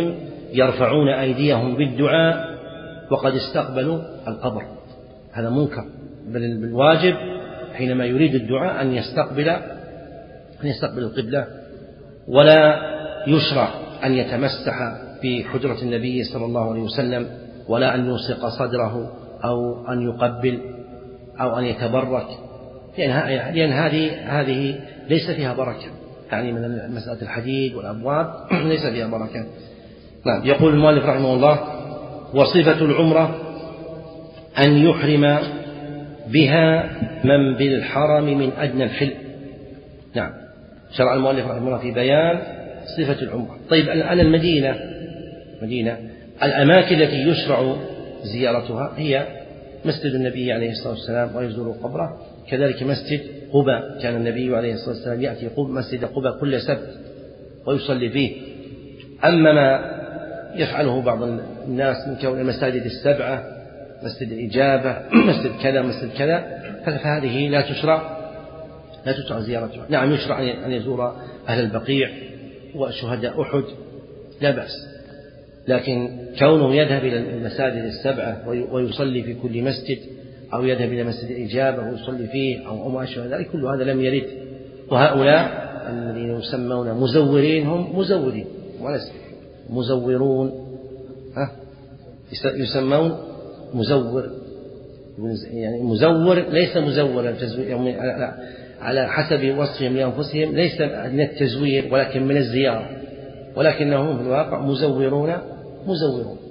يرفعون أيديهم بالدعاء وقد استقبلوا القبر، هذا منكر، بل بالواجب حينما يريد الدعاء أن يستقبل أن يستقبل القبلة. ولا يشرع أن يتمسح في حجرة النبي صلى الله عليه وسلم، ولا أن يلصق صدره أو أن يقبل أو أن يتبرك، لأن هذه هذه ليس فيها بركة، يعني من مسألة الحديد والأبواب ليس فيها بركة. نعم. يقول المؤلف رحمه الله: وصفة العمرة أن يحرم بها من بالحرم من أدنى الحل. نعم. شرع المؤلف رحمه الله في بيان صفة العمرة. طيب الآن المدينة مدينة الأماكن التي يشرع زيارتها هي مسجد النبي عليه الصلاة والسلام ويزور قبره، كذلك مسجد قباء، كان النبي عليه الصلاة والسلام يأتي مسجد قباء كل سبت ويصلي فيه. أما ما يفعله بعض الناس من كون المساجد السبعة، مسجد الإجابة، مسجد كذا مسجد كذا، فهذه لا تشرع لا تشرع زيارتها. نعم يشرع أن يزور أهل البقيع وشهداء أحد لا بأس، لكن كونه يذهب إلى المساجد السبعة ويصلي في كل مسجد، أو يذهب إلى مسجد الإجابة ويصلي فيه أو ما أشبه ذلك، كل هذا لم يرد. وهؤلاء الذين يسمون مزورين هم مزورين وليس مزورون، ها يسمون مزور، يعني مزور ليس مزورا يعني على حسب وصفهم لأنفسهم، ليس من التزوير ولكن من الزيارة، ولكنهم في الواقع مزورون مزورون.